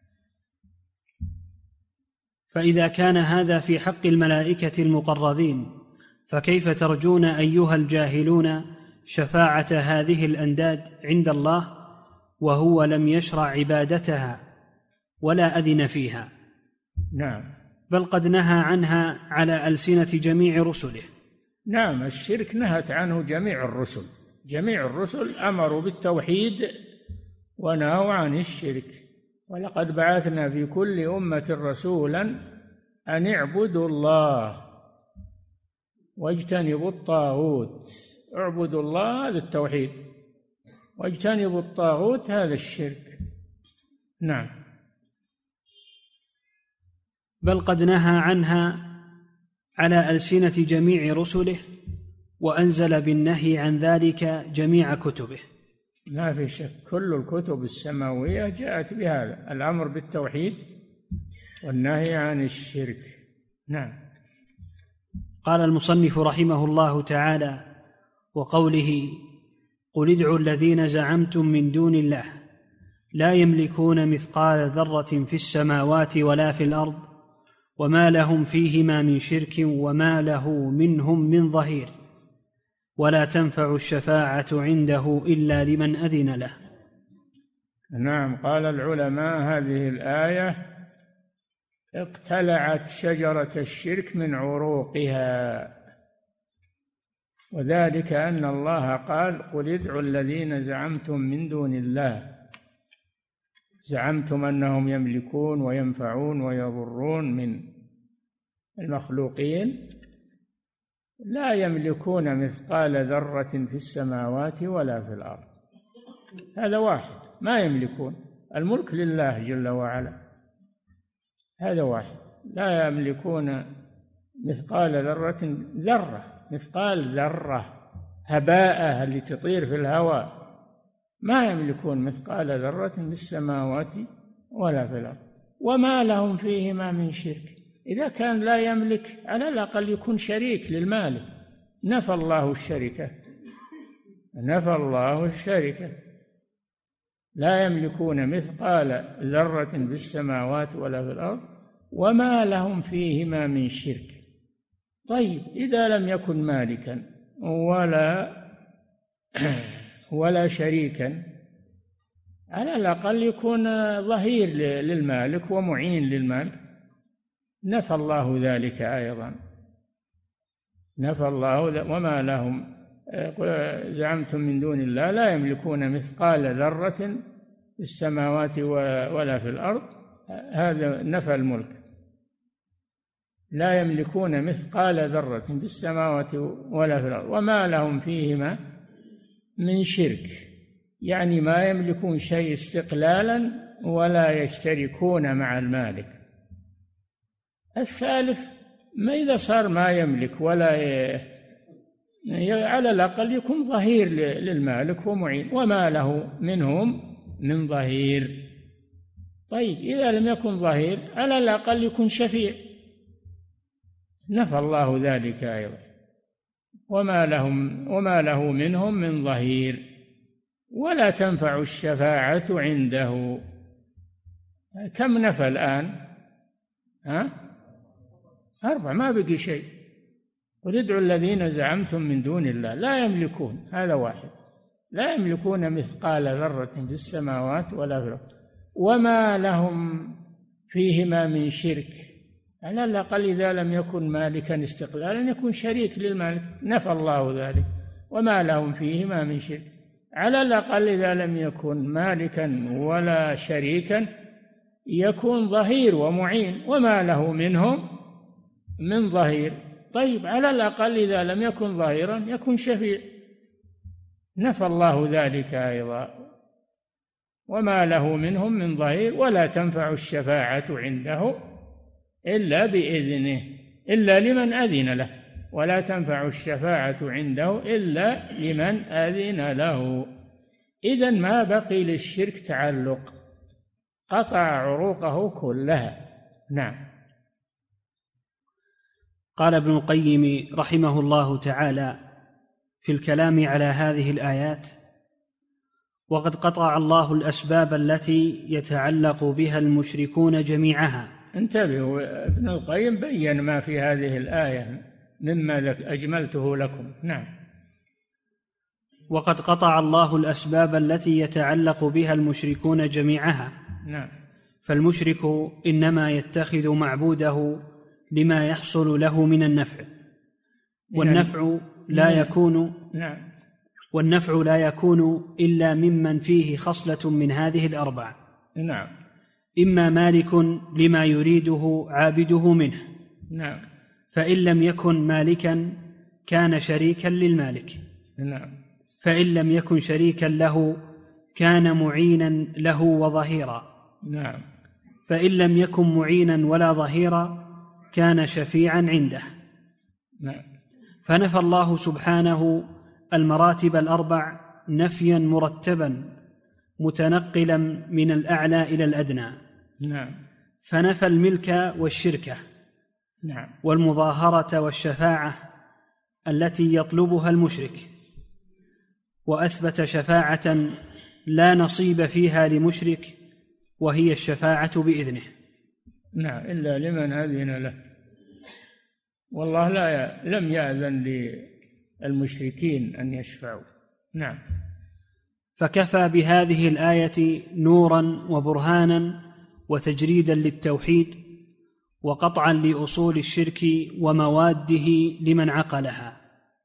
فإذا كان هذا في حق الملائكة المقربين، فكيف ترجون أيها الجاهلون شفاعة هذه الأنداد عند الله وهو لم يشرع عبادتها ولا أذن فيها؟ نعم. بل قد نهى عنها على ألسنة جميع رسله. نعم، الشرك نهت عنه جميع الرسل، جميع الرسل أمروا بالتوحيد ونهوا عن الشرك. ولقد بعثنا في كل أمة رسولا أن اعبدوا الله واجتنبوا الطاغوت. اعبدوا الله هذا التوحيد، واجتنبوا الطاغوت هذا الشرك. نعم. بل قد نهى عنها على ألسنة جميع رسله، وأنزل بالنهي عن ذلك جميع كتبه. لا في شك، كل الكتب السماوية جاءت بهذا الأمر بالتوحيد والنهي عن الشرك. نعم. قال المصنف رحمه الله تعالى: وقوله: قل ادعوا الذين زعمتم من دون الله لا يملكون مثقال ذرة في السماوات ولا في الأرض وما لهم فيهما من شرك وما له منهم من ظهير ولا تنفع الشفاعة عنده إلا لمن أذن له. نعم. قال العلماء هذه الآية اقتلعت شجرة الشرك من عروقها، وذلك أن الله قال: قل ادعوا الذين زعمتم من دون الله. زعمتم أنهم يملكون وينفعون ويضرون من المخلوقين، لا يملكون مثقال ذرة في السماوات ولا في الأرض. هذا واحد، ما يملكون، الملك لله جل وعلا، هذا واحد. لا يملكون مثقال ذرة، مثقال ذرة، هباء اللي تطير في الهواء، ما يملكون مثقال ذرة في السماوات ولا في الأرض وما لهم فيهما من شرك. إذا كان لا يملك على الأقل يكون شريك للمالك. نفى الله الشركة، نفى الله الشركة. لا يملكون مثقال ذرة في السماوات ولا في الأرض وما لهم فيهما من شرك. طيب إذا لم يكن مالكا ولا شريكا، على الأقل يكون ظهير للمالك ومعين للمالك. نفى الله ذلك أيضا، نفى الله وما لهم زعمتم من دون الله لا يملكون مثقال ذرة في السماوات ولا في الأرض. هذا نفى الملك. لا يملكون مثقال ذرة في السماوات ولا في الأرض وما لهم فيهما من شرك، يعني ما يملكون شيء استقلالا ولا يشتركون مع المالك. الثالث ما إذا صار ما يملك ولا على الأقل يكون ظهير للمالك ومعين، وما له منهم من ظهير. طيب إذا لم يكن ظهير على الأقل يكون شفيع. نفى الله ذلك أيضا، وما له منهم من ظهير ولا تنفع الشفاعة عنده. كم نفى الآن؟ 4، ما بقي شيء. قل ادعوا الذين زعمتم من دون الله لا يملكون، هذا واحد، لا يملكون مثقال ذرة في السماوات ولا في الأرض وما لهم فيهما من شرك. على الأقل إذا لم يكن مالكا استقلالا يكون شريك للمالك. نفى الله ذلك، وما لهم فيهما من شرك. على الأقل إذا لم يكن مالكا ولا شريكا يكون ظهير ومعين، وما له منهم من ظهير. طيب على الأقل إذا لم يكن ظهيرا يكون شفيع. نفى الله ذلك أيضا، وما له منهم من ظهير ولا تنفع الشفاعة عنده إلا بإذنه، إلا لمن أذن له. ولا تنفع الشفاعة عنده إلا لمن أذن له. إذن ما بقي للشرك تعلق، قطع عروقه كلها. نعم. قال ابن القيم رحمه الله تعالى في الكلام على هذه الآيات: وقد قطع الله الأسباب التي يتعلق بها المشركون جميعها. انتبهوا، ابن القيم بين ما في هذه الآية مما أجملته لكم. نعم. وقد قطع الله الأسباب التي يتعلق بها المشركون جميعها. نعم. فالمشرك إنما يتخذ معبوده لما يحصل له من النفع، والنفع لا يكون والنفع لا يكون إلا ممن فيه خصلة من هذه الأربع. نعم. إما مالك لما يريده عابده منه، نعم، فإن لم يكن مالكا كان شريكا للمالك، نعم، فإن لم يكن شريكا له كان معينا له وظهيرا، نعم، فإن لم يكن معينا ولا ظهيرا كان شفيعا عنده. نعم. فنفى الله سبحانه المراتب الأربع نفيا مرتبا متنقلا من الأعلى إلى الأدنى. نعم. فنفى الملك والشركة، نعم، والمظاهرة والشفاعة التي يطلبها المشرك، وأثبت شفاعة لا نصيب فيها لمشرك، وهي الشفاعة بإذنه. نعم، إلا لمن أذن له، والله لم يأذن للمشركين أن يشفعوا. نعم. فكفى بهذه الآية نورا وبرهانا وتجريدا للتوحيد وقطعا لأصول الشرك ومواده لمن عقلها.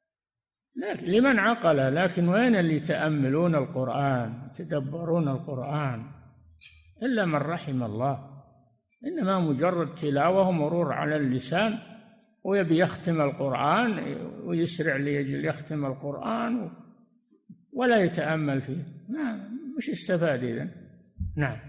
لمن عقل، لكن وين اللي يتأملون القرآن يتدبرون القرآن؟ إلا من رحم الله، إنما مجرد تلاوة ومرور على اللسان، ويبي يختم القرآن ويسرع ليجل يختم القرآن ولا يتأمل فيه. مش استفاد إذن. نعم.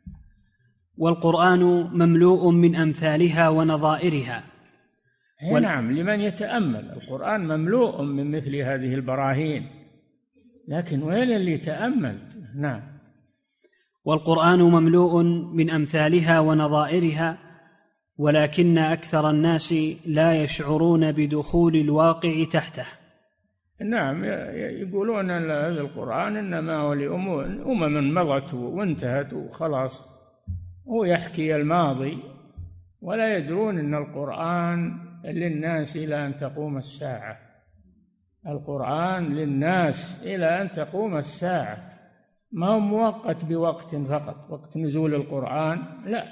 والقرآن مملوء من أمثالها ونظائرها. نعم، لمن يتأمل القرآن مملوء من مثل هذه البراهين، لكن وين اللي يتأمل؟ نعم. والقرآن مملوء من أمثالها ونظائرها، ولكن أكثر الناس لا يشعرون بدخول الواقع تحته. نعم، يقولون أن هذا القرآن إنما هو لأمم مضت وانتهت وخلاص، هو يحكي الماضي، ولا يدرون أن القرآن للناس إلى أن تقوم الساعة. القرآن للناس إلى أن تقوم الساعة، ما هو مؤقت بوقت فقط، وقت نزول القرآن لا،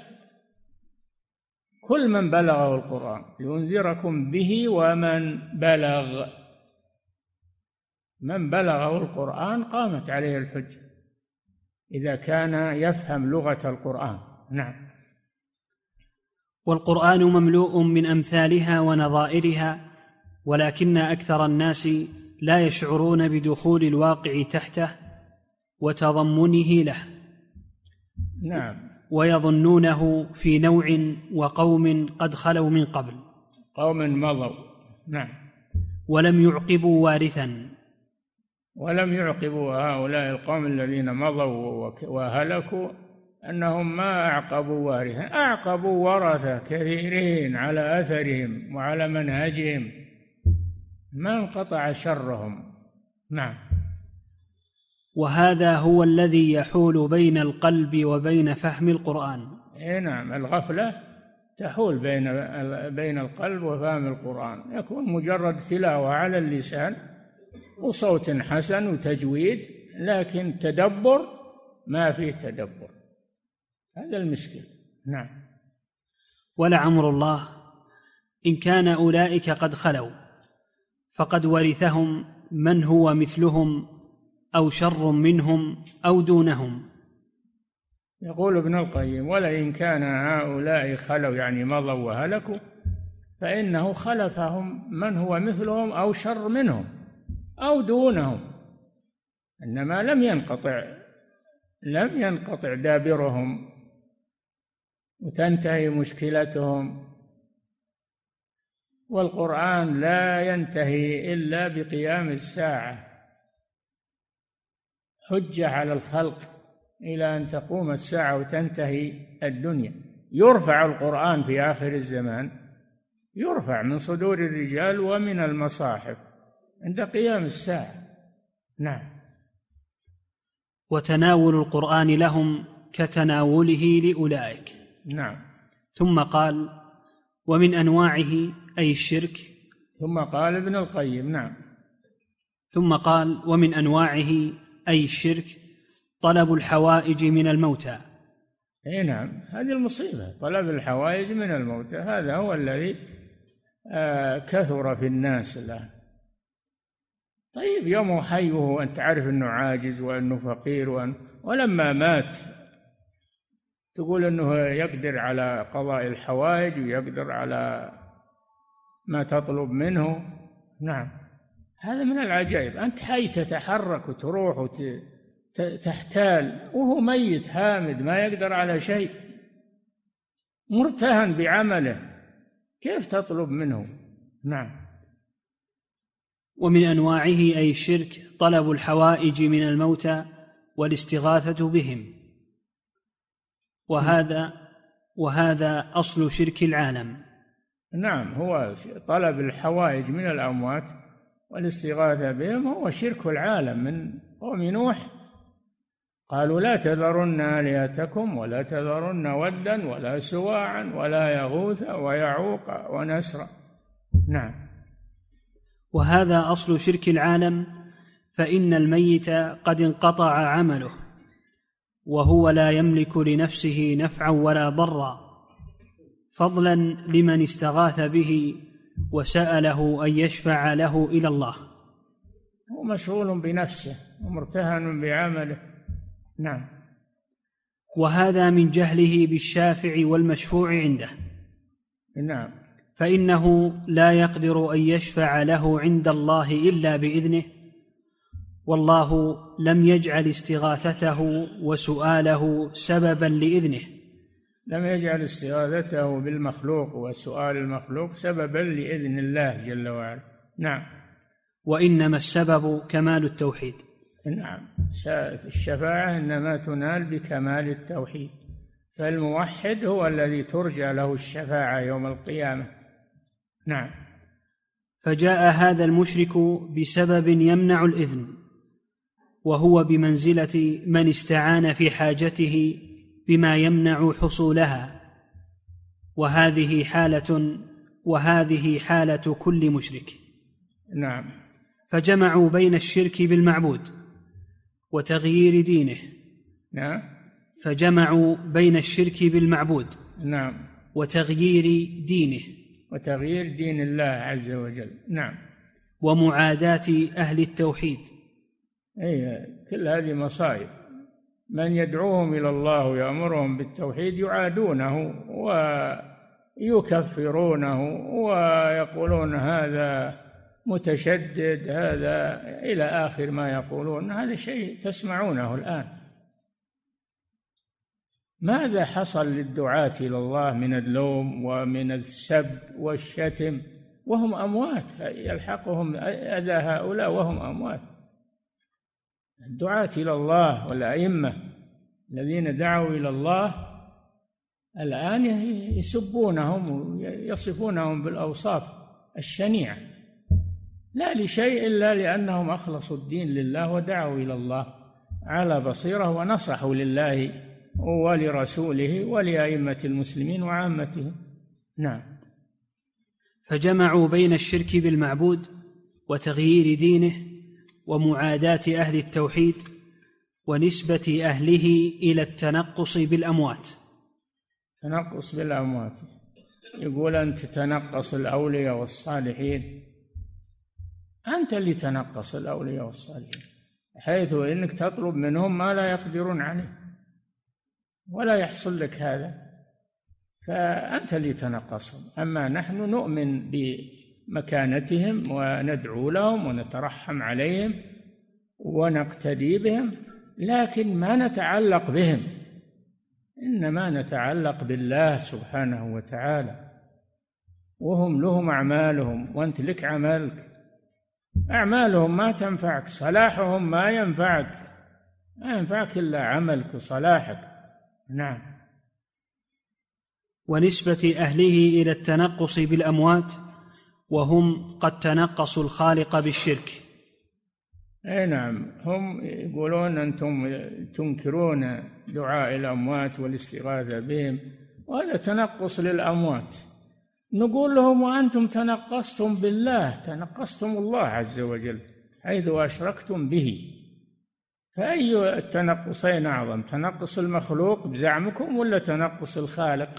كل من بلغه القرآن لينذركم به ومن بلغ، من بلغه القرآن قامت عليه الحجة إذا كان يفهم لغة القرآن. نعم. والقرآن مملوء من أمثالها ونظائرها، ولكن أكثر الناس لا يشعرون بدخول الواقع تحته وتضمنه له. نعم. ويظنونه في نوع وقوم قد خلوا من قبل، قوم مضوا. نعم. ولم يعقبوا وارثا، ولم يعقبوا هؤلاء القوم الذين مضوا وهلكوا أنهم ما أعقبوا وارثا، أعقبوا ورثة كثيرين على أثرهم وعلى منهجهم، ما انقطع شرهم. نعم. وهذا هو الذي يحول بين القلب وبين فهم القرآن. نعم، الغفلة تحول بين القلب وفهم القرآن، يكون مجرد تلاوة على اللسان وصوت حسن وتجويد، لكن تدبر ما فيه تدبر، هذا المشكل. نعم. ولعمر الله إن كان أولئك قد خلوا فقد ورثهم من هو مثلهم أو شر منهم أو دونهم. يقول ابن القيم: ولئن كان هؤلاء خلوا يعني مضوا وهلكوا، فإنه خلفهم من هو مثلهم أو شر منهم أو دونهم، إنما لم ينقطع دابرهم وتنتهي مشكلتهم. والقرآن لا ينتهي إلا بقيام الساعة، حجة على الخلق إلى أن تقوم الساعة وتنتهي الدنيا. يرفع القرآن في آخر الزمان، يرفع من صدور الرجال ومن المصاحف عند قيام الساعة. نعم. وتناول القرآن لهم كتناوله لأولئك. نعم. ثم قال: ومن أنواعه أي الشرك. ثم قال ابن القيم: نعم. ثم قال: ومن أنواعه أي الشرك طلب الحوائج من الموتى. نعم، هذه المصيبة، طلب الحوائج من الموتى، هذا هو الذي كثر في الناس الآن. طيب، يوم حيه وأنت عارف أنه عاجز وأنه فقير ولما مات تقول أنه يقدر على قضاء الحوائج ويقدر على ما تطلب منه. نعم، هذا من العجائب. أنت حي تتحرك وتروح وتحتال، وهو ميت هامد ما يقدر على شيء، مرتهن بعمله، كيف تطلب منه؟ نعم. ومن أنواعه أي الشرك طلب الحوائج من الموتى والاستغاثة بهم، وهذا أصل شرك العالم. نعم، هو طلب الحوائج من الأموات والاستغاثة بهم هو شرك العالم من قوم نوح. قالوا: لا تذرن آلهتكم ولا تذرن ودا ولا سواعا ولا يغوث ويعوق ونسرا. نعم. وهذا أصل شرك العالم، فإن الميت قد انقطع عمله وهو لا يملك لنفسه نفعا ولا ضرا، فضلا لمن استغاث به وسأله أن يشفع له إلى الله. هو مشغول بنفسه ومرتهن بعمله. نعم. وهذا من جهله بالشافع والمشفوع عنده. نعم. فإنه لا يقدر أن يشفع له عند الله إلا بإذنه، والله لم يجعل استغاثته وسؤاله سببا لإذنه. لم يجعل استغاثته بالمخلوق وسؤال المخلوق سببا لإذن الله جل وعلا. نعم. وإنما السبب كمال التوحيد. نعم، الشفاعة إنما تنال بكمال التوحيد، فالموحد هو الذي ترجى له الشفاعة يوم القيامة. نعم. فجاء هذا المشرك بسبب يمنع الإذن، وهو بمنزلة من استعان في حاجته بما يمنع حصولها، وهذه حالة كل مشرك. نعم. فجمعوا بين الشرك بالمعبود وتغيير دينه. نعم. فجمعوا بين الشرك بالمعبود. نعم. وتغيير دينه، وتغيير دين الله عز وجل. نعم. ومعاداة أهل التوحيد. أي كل هذه مصائب. من يدعوهم إلى الله ويأمرهم بالتوحيد يعادونه ويكفرونه ويقولون هذا متشدد، هذا إلى آخر ما يقولون. هذا شيء تسمعونه الآن. ماذا حصل للدعاة إلى الله من اللوم ومن السب والشتم وهم أموات؟ يلحقهم أذى هؤلاء وهم أموات. الدعاة إلى الله والأئمة الذين دعوا إلى الله الآن يسبونهم ويصفونهم بالأوصاف الشنيعة، لا لشيء إلا لأنهم أخلصوا الدين لله ودعوا إلى الله على بصيرة ونصحوا لله ولرسوله ولأئمة المسلمين وعامتهم. نعم. فجمعوا بين الشرك بالمعبود وتغيير دينه ومعاداة أهل التوحيد ونسبة أهله إلى التنقص بالأموات. تنقص بالأموات، يقول أنت تتنقص الأولياء والصالحين. أنت اللي تنقص الأولياء والصالحين، حيث إنك تطلب منهم ما لا يقدرون عليه ولا يحصل لك هذا، فأنت اللي تنقصهم. أما نحن نؤمن بمكانتهم وندعو لهم ونترحم عليهم ونقتدي بهم، لكن ما نتعلق بهم، إنما نتعلق بالله سبحانه وتعالى. وهم لهم أعمالهم وأنت لك عملك. أعمالهم ما تنفعك، صلاحهم ما ينفعك، ما ينفعك إلا عملك وصلاحك. نعم. ونسبة أهله إلى التنقص بالأموات وهم قد تنقصوا الخالق بالشرك. أي نعم. هم يقولون أنتم تنكرون دعاء الأموات والاستغاثة بهم، وهذا تنقص للأموات. نقول لهم وأنتم تنقصتم بالله، تنقصتم الله عز وجل حيث أشركتم به. فأي التنقصين أعظم، تنقص المخلوق بزعمكم ولا تنقص الخالق؟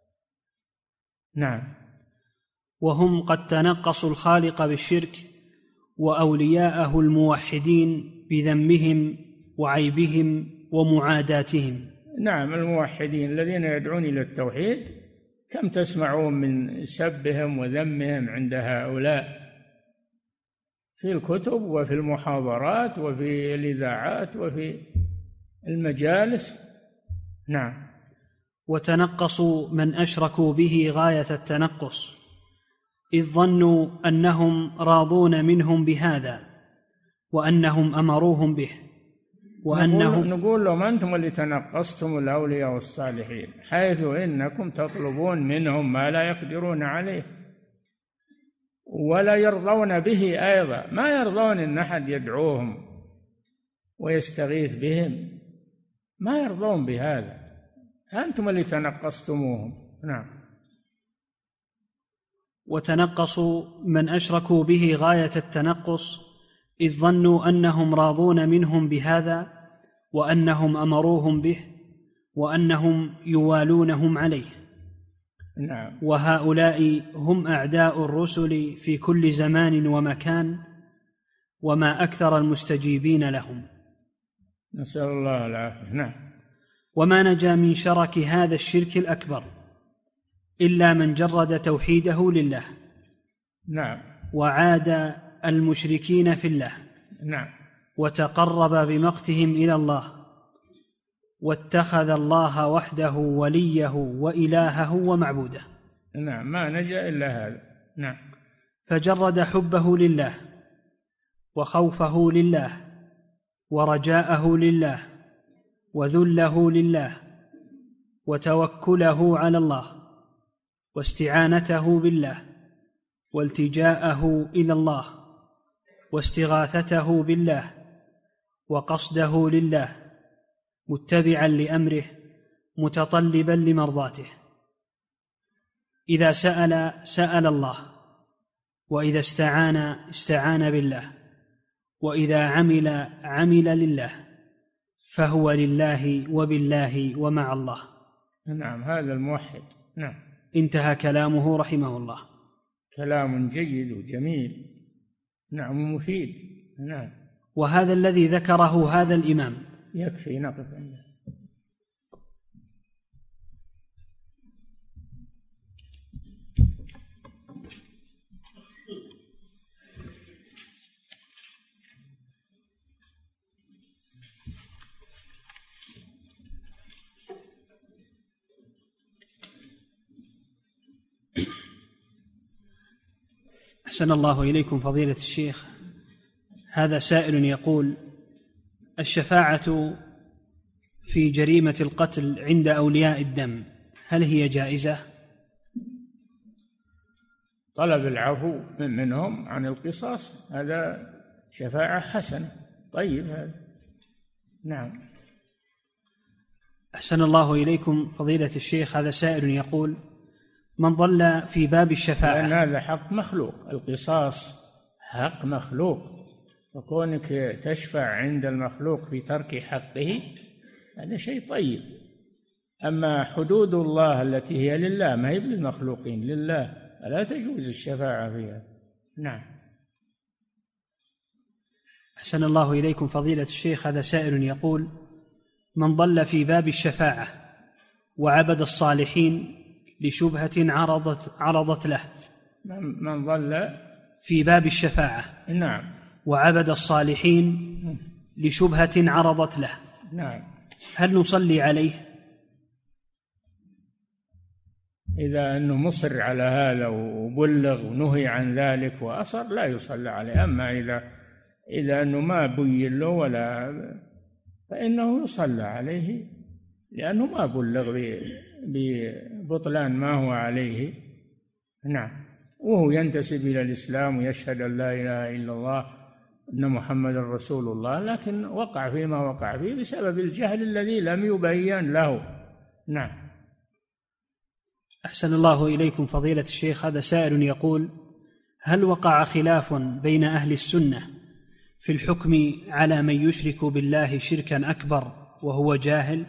نعم. وهم قد تنقصوا الخالق بالشرك وأولياءه الموحدين بذمهم وعيبهم ومعاداتهم. نعم. الموحدين الذين يدعون إلى التوحيد كم تسمعون من سبهم وذمهم عند هؤلاء في الكتب وفي المحاضرات وفي الإذاعات وفي المجالس. نعم. وتنقصوا من أشركوا به غاية التنقص، إذ ظنوا أنهم راضون منهم بهذا وأنهم أمروهم به، وأنهم نقول لهم أنتم اللي تنقصتم الأولياء والصالحين، حيث إنكم تطلبون منهم ما لا يقدرون عليه ولا يرضون به أيضا. ما يرضون أن أحد يدعوهم ويستغيث بهم، ما يرضون بهذا. أنتم اللي تنقصتموهم. نعم. وتنقصوا من أشركوا به غاية التنقص، إذ ظنوا أنهم راضون منهم بهذا وأنهم أمروهم به وأنهم يوالونهم عليه. نعم. وهؤلاء هم أعداء الرسل في كل زمان ومكان، وما أكثر المستجيبين لهم. نسأل الله العافية. نعم. وما نجا من شرك هذا الشرك الأكبر إلا من جرد توحيده لله. نعم. وعاد المشركين في الله. نعم. وتقرب بمقتهم إلى الله، واتخذ الله وحده وليه وإلهه ومعبوده. نعم. ما نجا إلا هذا. نعم. فجرد حبه لله وخوفه لله ورجاءه لله وذله لله وتوكله على الله واستعانته بالله والتجاءه إلى الله واستغاثته بالله وقصده لله متبعا لأمره متطلبا لمرضاته. إذا سأل الله، وإذا استعان بالله، وإذا عمل لله، فهو لله وبالله ومع الله. نعم، هذا الموحد. نعم. انتهى كلامه رحمه الله. كلام جيد وجميل. نعم، ومفيد. نعم. وهذا الذي ذكره هذا الإمام. يكفي نقف عنده. أحسن الله إليكم فضيلة الشيخ. هذا سائل يقول: الشفاعة في جريمة القتل عند أولياء الدم هل هي جائزة؟ طلب العفو منهم عن القصاص هذا شفاعة حسنة. طيب هذا. نعم. أحسن الله إليكم فضيلة الشيخ. هذا سائل يقول: من ضل في باب الشفاعة. لأن هذا حق مخلوق، القصاص حق مخلوق، وكونك تشفع عند المخلوق في ترك حقه هذا شيء طيب. أما حدود الله التي هي لله ما هي للمخلوقين، لله، فلا تجوز الشفاعة فيها. نعم. أحسن الله إليكم فضيلة الشيخ. هذا سائل يقول: من ضل في باب الشفاعة وعبد الصالحين لشبهة عرضت له. من ضل في باب الشفاعة. نعم. وعبد الصالحين لشبهة عرضت له. نعم. هل نصلي عليه؟ إذا أنه مصر على هذا وبلغ ونهي عن ذلك وأصر لا يصلى عليه. أما إذا أنه ما بين له ولا فإنه يصلى عليه، لأنه ما بلغ ببطلان ما هو عليه. نعم. وهو ينتسب إلى الإسلام ويشهد أن لا إله إلا الله أن محمد رسول الله، لكن وقع فيما وقع فيه بسبب الجهل الذي لم يبين له. نعم. أحسن الله إليكم فضيلة الشيخ. هذا سائل يقول: هل وقع خلاف بين أهل السنة في الحكم على من يشرك بالله شركا أكبر وهو جاهل؟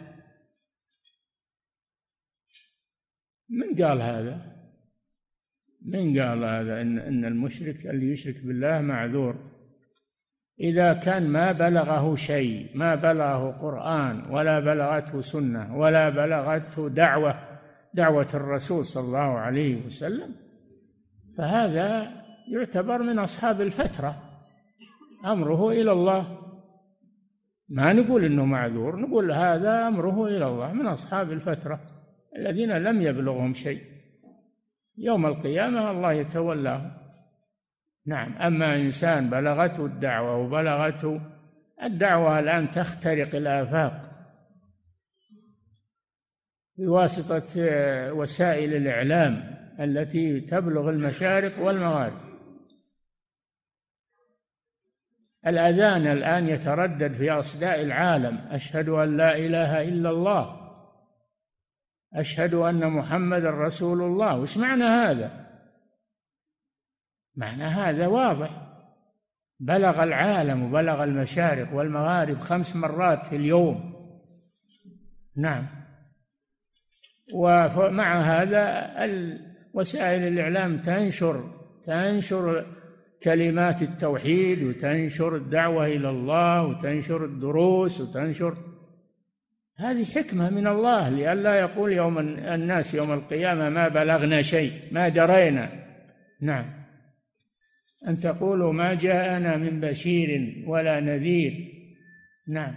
من قال هذا؟ من قال هذا إن المشرك اللي يشرك بالله معذور إذا كان ما بلغه شيء، ما بلغه قرآن ولا بلغته سنة ولا بلغته دعوة الرسول صلى الله عليه وسلم، فهذا يعتبر من أصحاب الفترة، أمره إلى الله. ما نقول إنه معذور، نقول هذا أمره إلى الله، من أصحاب الفترة الذين لم يبلغهم شيء، يوم القيامة الله يتولاه. نعم. أما إنسان بلغته الدعوة وبلغته الدعوة الآن تخترق الآفاق بواسطة وسائل الإعلام التي تبلغ المشارق والمغارب. الأذان الآن يتردد في أصداء العالم: أشهد أن لا إله إلا الله، أشهد أن محمد رسول الله. وش معنى هذا؟ معنى هذا واضح، بلغ العالم وبلغ المشارق والمغارب 5 مرات في اليوم. نعم. ومع هذا وسائل الإعلام تنشر كلمات التوحيد وتنشر الدعوة إلى الله وتنشر الدروس وتنشر. هذه حكمة من الله لئلا يقول الناس يوم القيامة ما بلغنا شيء، ما درينا. نعم. أن تقولوا ما جاءنا من بشير ولا نذير. نعم.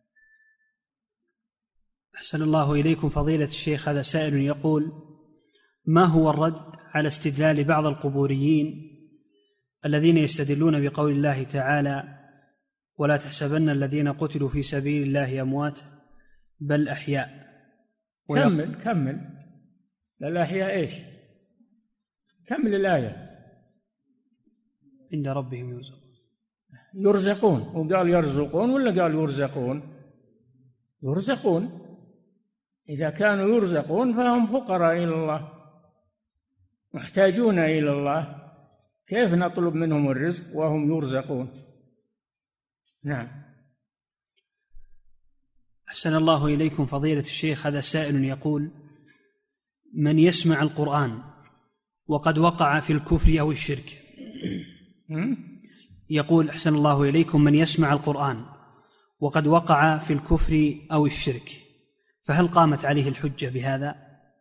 أحسن الله إليكم فضيلة الشيخ. هذا سائل يقول: ما هو الرد على استدلال بعض القبوريين الذين يستدلون بقول الله تعالى: ولا تحسبن الذين قتلوا في سبيل الله أموات بل أحياء، كمل الأحياء إيش؟ كمل الآية. عند ربهم يرزقون، وقال يرزقون ولا قال يرزقون؟ يرزقون. إذا كانوا يرزقون فهم فقراء إلى الله، محتاجون إلى الله، كيف نطلب منهم الرزق وهم يرزقون؟ نعم. أحسن الله إليكم فضيلة الشيخ، هذا سائل يقول: من يسمع القرآن وقد وقع في الكفر أو الشرك، يقول أحسن الله إليكم: من يسمع القرآن وقد وقع في الكفر أو الشرك، فهل قامت عليه الحجة بهذا؟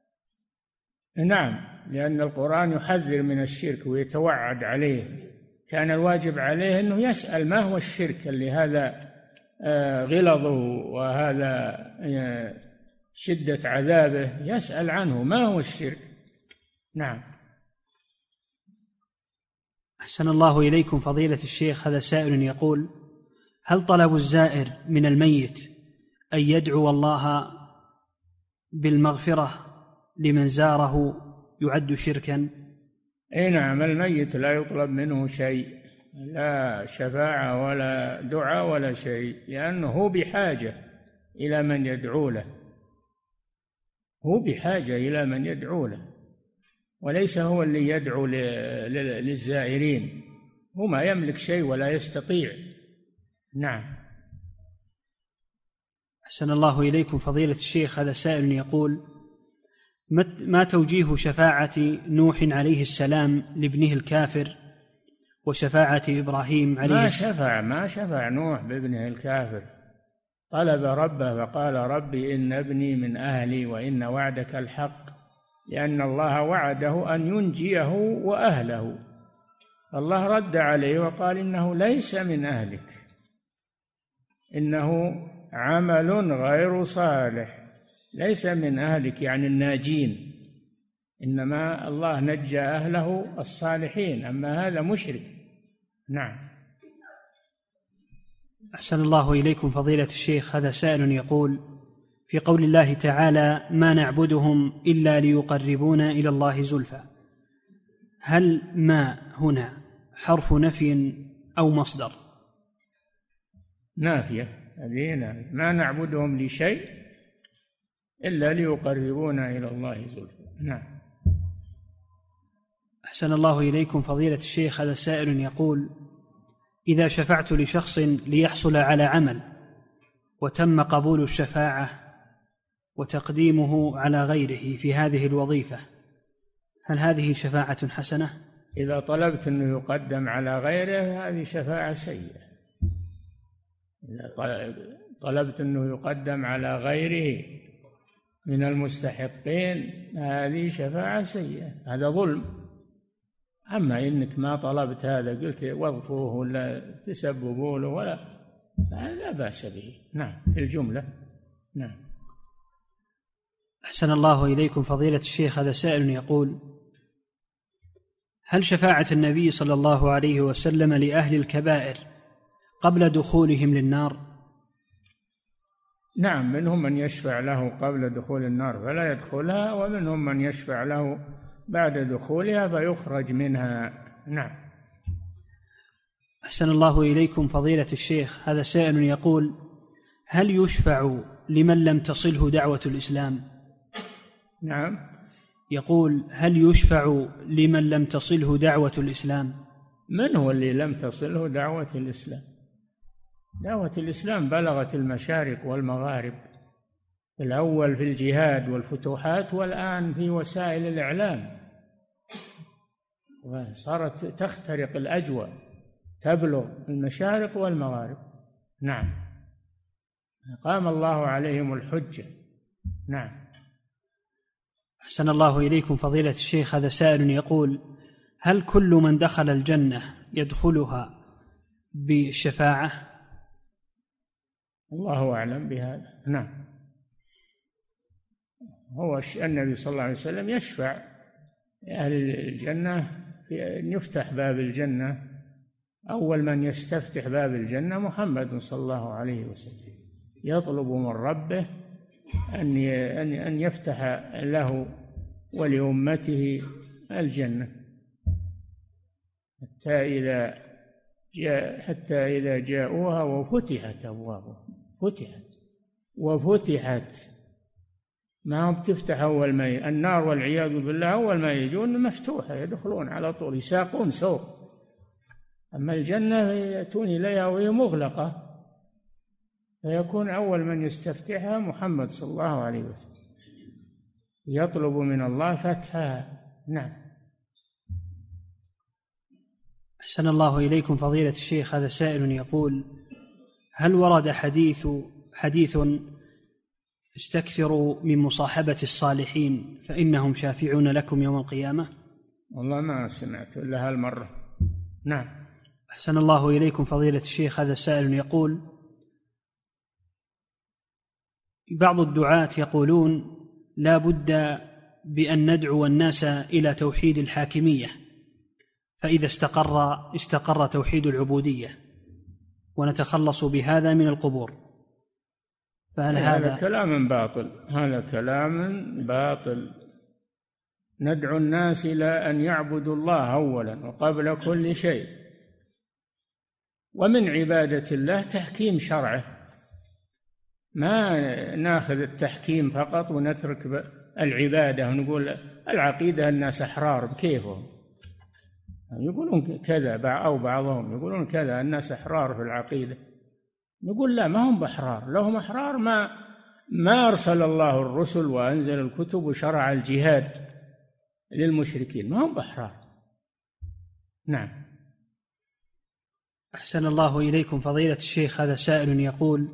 نعم، لأن القرآن يحذر من الشرك ويتوعد عليه. كان الواجب عليه أنه يسأل ما هو الشرك اللي هذا غلظه وهذا شدة عذابه، يسأل عنه ما هو الشرك. نعم. أحسن الله إليكم فضيلة الشيخ، هذا سائل يقول: هل طلب الزائر من الميت أن يدعو الله بالمغفرة لمن زاره يعد شركا؟ أي نعم، الميت لا يطلب منه شيء، لا شفاعة ولا دعاء ولا شيء، لأنه هو بحاجة إلى من يدعو له، هو بحاجة إلى من يدعو له، وليس هو اللي يدعو للزائرين، هو ما يملك شيء ولا يستطيع. نعم. أحسن الله إليكم فضيلة الشيخ، هذا سائل يقول: ما توجيه شفاعة نوح عليه السلام لابنه الكافر وشفاعة إبراهيم عليه السلام؟ ما شفع نوح بابنه الكافر، طلب ربه فقال: ربي إن ابني من أهلي وإن وعدك الحق، لأن الله وعده أن ينجيه وأهله، الله رد عليه وقال: إنه ليس من أهلك، إنه عمل غير صالح، ليس من أهلك يعني الناجين، إنما الله نجى أهله الصالحين، أما هذا مشرك. نعم. أحسن الله إليكم فضيلة الشيخ، هذا سائل يقول: في قول الله تعالى: ما نعبدهم إلا ليقربونا إلى الله زلفى، هل ما هنا حرف نفي أو مصدر؟ نافية، هذه ما نعبدهم لشيء إلا ليقربونا إلى الله زلفى. نعم. أحسن الله إليكم فضيلة الشيخ، هذا سائل يقول: إذا شفعت لشخص ليحصل على عمل وتم قبول الشفاعة وتقديمه على غيره في هذه الوظيفة، هل هذه شفاعة حسنة؟ إذا طلبت أنه يقدم على غيره هذه شفاعة سيئة. إذا طلبت أنه يقدم على غيره من المستحقين هذه شفاعة سيئة، هذا ظلم. أما إنك ما طلبت هذا، قلت وظفوه ولا تسببوا له ولا، لا بأس به. نعم، في الجملة. نعم. أحسن الله إليكم فضيلة الشيخ، هذا سائل يقول: هل شفاعة النبي صلى الله عليه وسلم لأهل الكبائر قبل دخولهم للنار؟ نعم، منهم من يشفع له قبل دخول النار فلا يدخلها، ومنهم من يشفع له بعد دخولها فيخرج منها. نعم. أحسن الله إليكم فضيلة الشيخ، هذا سائل يقول: هل يشفع لمن لم تصله دعوة الإسلام؟ نعم. يقول: هل يشفع لمن لم تصله دعوة الإسلام؟ من هو اللي لم تصله دعوة الإسلام؟ دعوة الإسلام بلغت المشارق والمغارب، الأول في الجهاد والفتوحات، والآن في وسائل الإعلام، وصارت تخترق الأجواء، تبلغ المشارق والمغارب. نعم. قام الله عليهم الحجة. نعم. أحسن الله إليكم فضيلة الشيخ، هذا سائل يقول: هل كل من دخل الجنة يدخلها بالشفاعة؟ الله أعلم بهذا. نعم. هو النبي صلى الله عليه وسلم يشفع لأهل الجنة في أن يفتح باب الجنة، أول من يستفتح باب الجنة محمد صلى الله عليه وسلم، يطلب من ربه أن يفتح له ولأمته الجنة حتى إذا جاءوها وفتحت أبوابها، وفتحت ما هم بتفتح أول ما النار والعياذ بالله أول ما يجون مفتوحة، يدخلون على طول يساقون سوق. أما الجنة يأتون إليها وهي مغلقة، فيكون أول من يستفتحها محمد صلى الله عليه وسلم، يطلب من الله فتحها. نعم. أحسن الله إليكم فضيلة الشيخ. هذا سائل يقول: هل ورد حديث استكثروا من مصاحبة الصالحين فإنهم شافعون لكم يوم القيامة؟ والله ما سمعت إلا هالمرة. نعم. أحسن الله إليكم فضيلة الشيخ. هذا سائل يقول: بعض الدعاة يقولون لا بد بأن ندعو الناس إلى توحيد الحاكمية، فإذا استقر توحيد العبودية ونتخلص بهذا من القبور، فهل هذا كلام باطل؟ هذا كلام باطل. ندعو الناس إلى أن يعبدوا الله أولا وقبل كل شيء، ومن عبادة الله تحكيم شرعه، ما ناخذ التحكيم فقط ونترك العبادة ونقول العقيدة الناس أحرار بكيفهم، يقولون كذا أو بعضهم يقولون كذا الناس أحرار في العقيدة. نقول لا، ما هم بأحرار، لهم أحرار ما أرسل الله الرسل وأنزل الكتب وشرع الجهاد للمشركين، ما هم بأحرار. نعم. أحسن الله إليكم فضيلة الشيخ. هذا سائل يقول: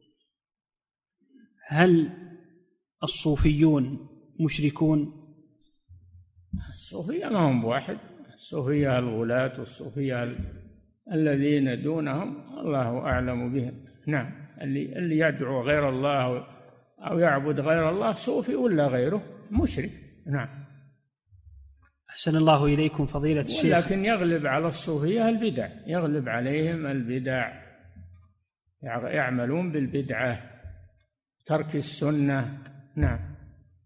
هل الصوفيون مشركون؟ الصوفية ما هم بواحد، الصوفية الغلاة والصوفية الذين دونهم الله أعلم بهم. نعم. اللي يدعو غير الله أو يعبد غير الله صوفي ولا غيره مشرك. نعم. أحسن الله إليكم فضيلة الشيخ. ولكن يغلب على الصوفية البدع، يغلب عليهم البدع، يعملون بالبدعة، ترك السنة. نعم.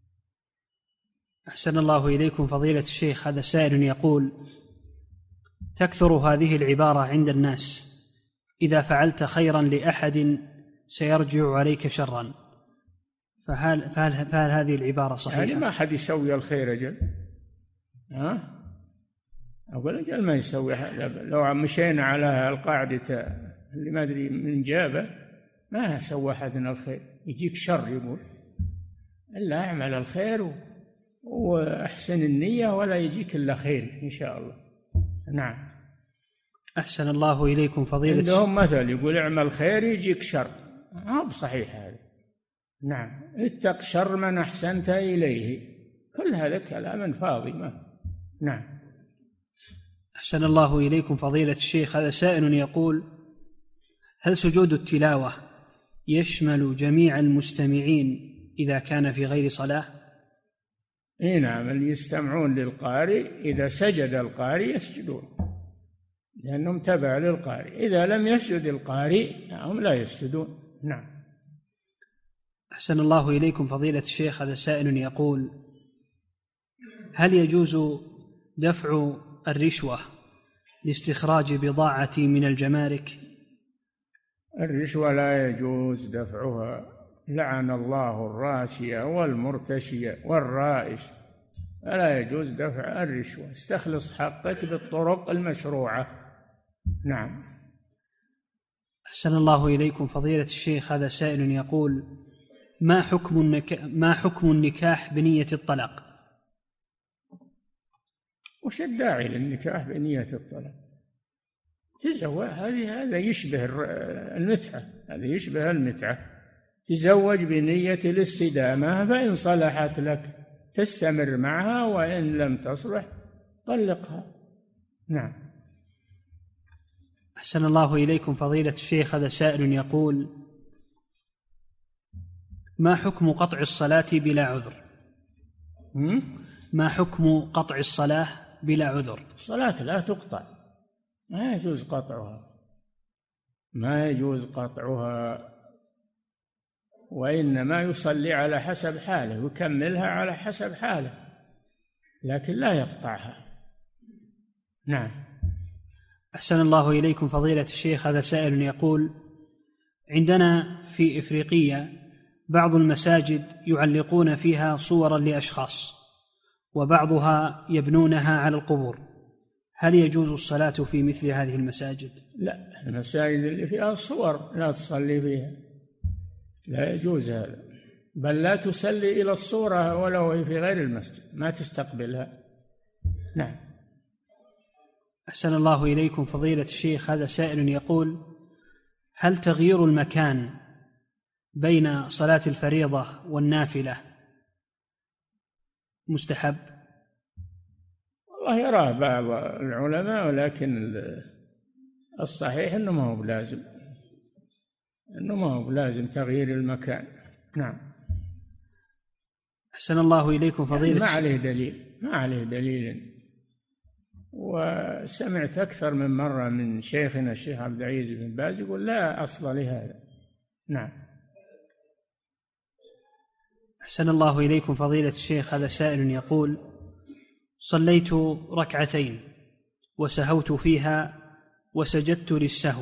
أحسن الله إليكم فضيلة الشيخ. هذا سائل يقول: تكثر هذه العبارة عند الناس: إذا فعلت خيرا لأحد سيرجع عليك شرا، فهل هذه العبارة صحيحة؟ يعني ما حد يسوي الخير أجل، أقول أجل ما يسوي. لو مشينا على القاعدة اللي ما أدري من جابه ما سوى أحدنا الخير، يجيك شر. يقول إلا أعمل الخير وأحسن النية ولا يجيك إلا خير إن شاء الله. نعم. أحسن الله إليكم فضيلة. عندهم مثل يقول اعمل خير يجيك شر، ما بصحيح هذا. نعم. اتق شر من أحسنت إليه، كل هذا كلام فاضي ما. نعم. أحسن الله إليكم فضيلة الشيخ. هذا سائل يقول: هل سجود التلاوة يشمل جميع المستمعين إذا كان في غير صلاة؟ نعم. اللي يستمعون للقارئ إذا سجد القارئ يسجدون لأنهم تبع للقارئ، إذا لم يسجد القارئ هم لا يسجدون. نعم. أحسن الله إليكم فضيلة الشيخ. هذا سائل يقول: هل يجوز دفع الرشوة لاستخراج بضاعتي من الجمارك؟ الرشوة لا يجوز دفعها، لعن الله الراشية والمرتشية والرائش، فلا يجوز دفع الرشوة. استخلص حقك بالطرق المشروعة. نعم. أحسن الله إليكم فضيلة الشيخ. هذا سائل يقول: ما حكم النكاح بنية الطلاق؟ وش الداعي للنكاح بنية الطلاق؟ تزوج، هذا يشبه المتعة، هذا يشبه المتعة. تزوج بنية الاستدامة، فإن صلحت لك تستمر معها، وإن لم تصلح طلقها. نعم. أحسن الله إليكم فضيلة الشيخ. هذا سائل يقول: ما حكم قطع الصلاة بلا عذر؟ ما حكم قطع الصلاة بلا عذر؟ الصلاة لا تقطع، ما يجوز قطعها، ما يجوز قطعها. وإنما يصلي على حسب حاله ويكملها على حسب حاله، لكن لا يقطعها. نعم. أحسن الله إليكم فضيلة الشيخ. هذا سائل يقول: عندنا في إفريقيا بعض المساجد يعلقون فيها صورا لأشخاص، وبعضها يبنونها على القبور، هل يجوز الصلاة في مثل هذه المساجد؟ لا، المساجد اللي فيها صور لا تصلي فيها، لا يجوز هذا، بل لا تسلي إلى الصورة ولو في غير المسجد، ما تستقبلها. نعم. أحسن الله إليكم فضيلة الشيخ. هذا سائل يقول: هل تغيير المكان بين صلاة الفريضة والنافلة مستحب؟ والله يراه بعض العلماء، ولكن الصحيح أنه ما هو لازم تغيير المكان. نعم. أحسن الله إليكم فضيلة يعني ما عليه دليل. وسمعت أكثر من مرة من شيخنا الشيخ عبد العزيز بن باز يقول لا أصل لهذا. نعم. أحسن الله إليكم فضيلة الشيخ. هذا سائل يقول: صليت ركعتين وسهوت فيها وسجدت للسهو.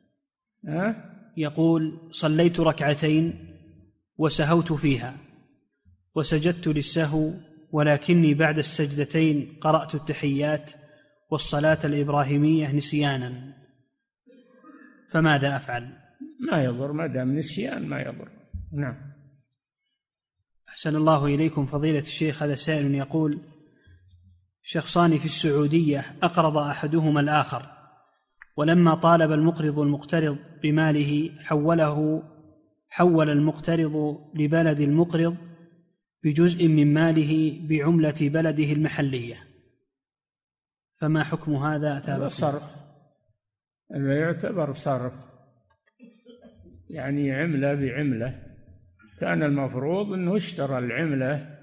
يقول: صليت ركعتين وسهوت فيها وسجدت للسهو، ولكني بعد السجدتين قرأت التحيات والصلاة الإبراهيمية نسيانا، فماذا أفعل؟ ما يضر، ما دام نسيان ما يضر. نعم. أحسن الله إليكم فضيلة الشيخ. هذا سائل يقول: شخصان في السعودية أقرض أحدهما الآخر، ولما طالب المقرض المقترض بماله حول المقترض لبلد المقرض بجزء من ماله بعملة بلده المحلية، فما حكم هذا؟ هذا صرف، هذا يعتبر صرف، يعني عملة بعملة. كان المفروض أنه اشترى العملة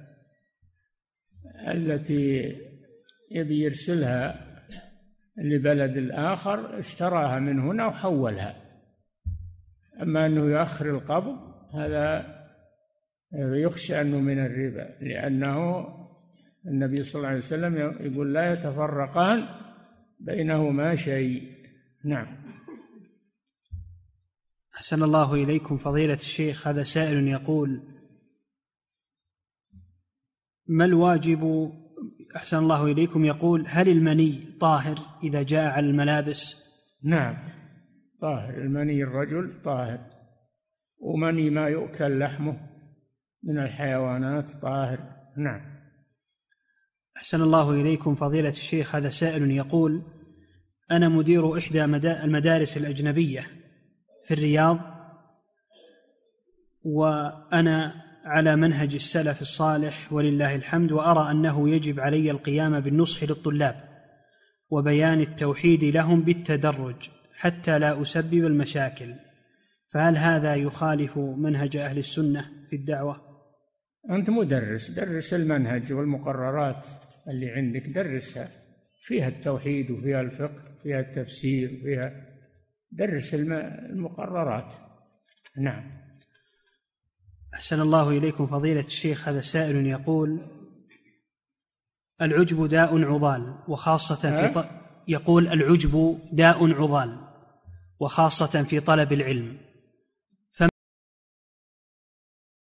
التي يبي يرسلها لبلد الآخر، اشتراها من هنا وحولها. أما أنه يؤخر القبض هذا يخشى أنه من الربا، لأنه النبي صلى الله عليه وسلم يقول لا يتفرقان بينهما شيء. نعم. أحسن الله إليكم فضيلة الشيخ. هذا سائل يقول: ما الواجب؟ أحسن الله إليكم يقول: هل المني طاهر إذا جاء على الملابس؟ نعم طاهر، المني الرجل طاهر، ومني ما يؤكل لحمه من الحيوانات طاهر. نعم. أحسن الله إليكم فضيلة الشيخ. هذا سائل يقول: أنا مدير إحدى المدارس الأجنبية في الرياض، وأنا على منهج السلف الصالح ولله الحمد، وأرى أنه يجب علي القيام بالنصح للطلاب وبيان التوحيد لهم بالتدرج حتى لا أسبب المشاكل، فهل هذا يخالف منهج أهل السنة في الدعوة؟ أنت مدرس، درس المنهج والمقررات اللي عندك، درسها، فيها التوحيد وفيها الفقه فيها التفسير فيها، درس المقررات. نعم. أحسن الله إليكم فضيلة الشيخ. هذا سائل يقول: العجب داء عضال وخاصة في يقول: العجب داء عضال وخاصة في طلب العلم،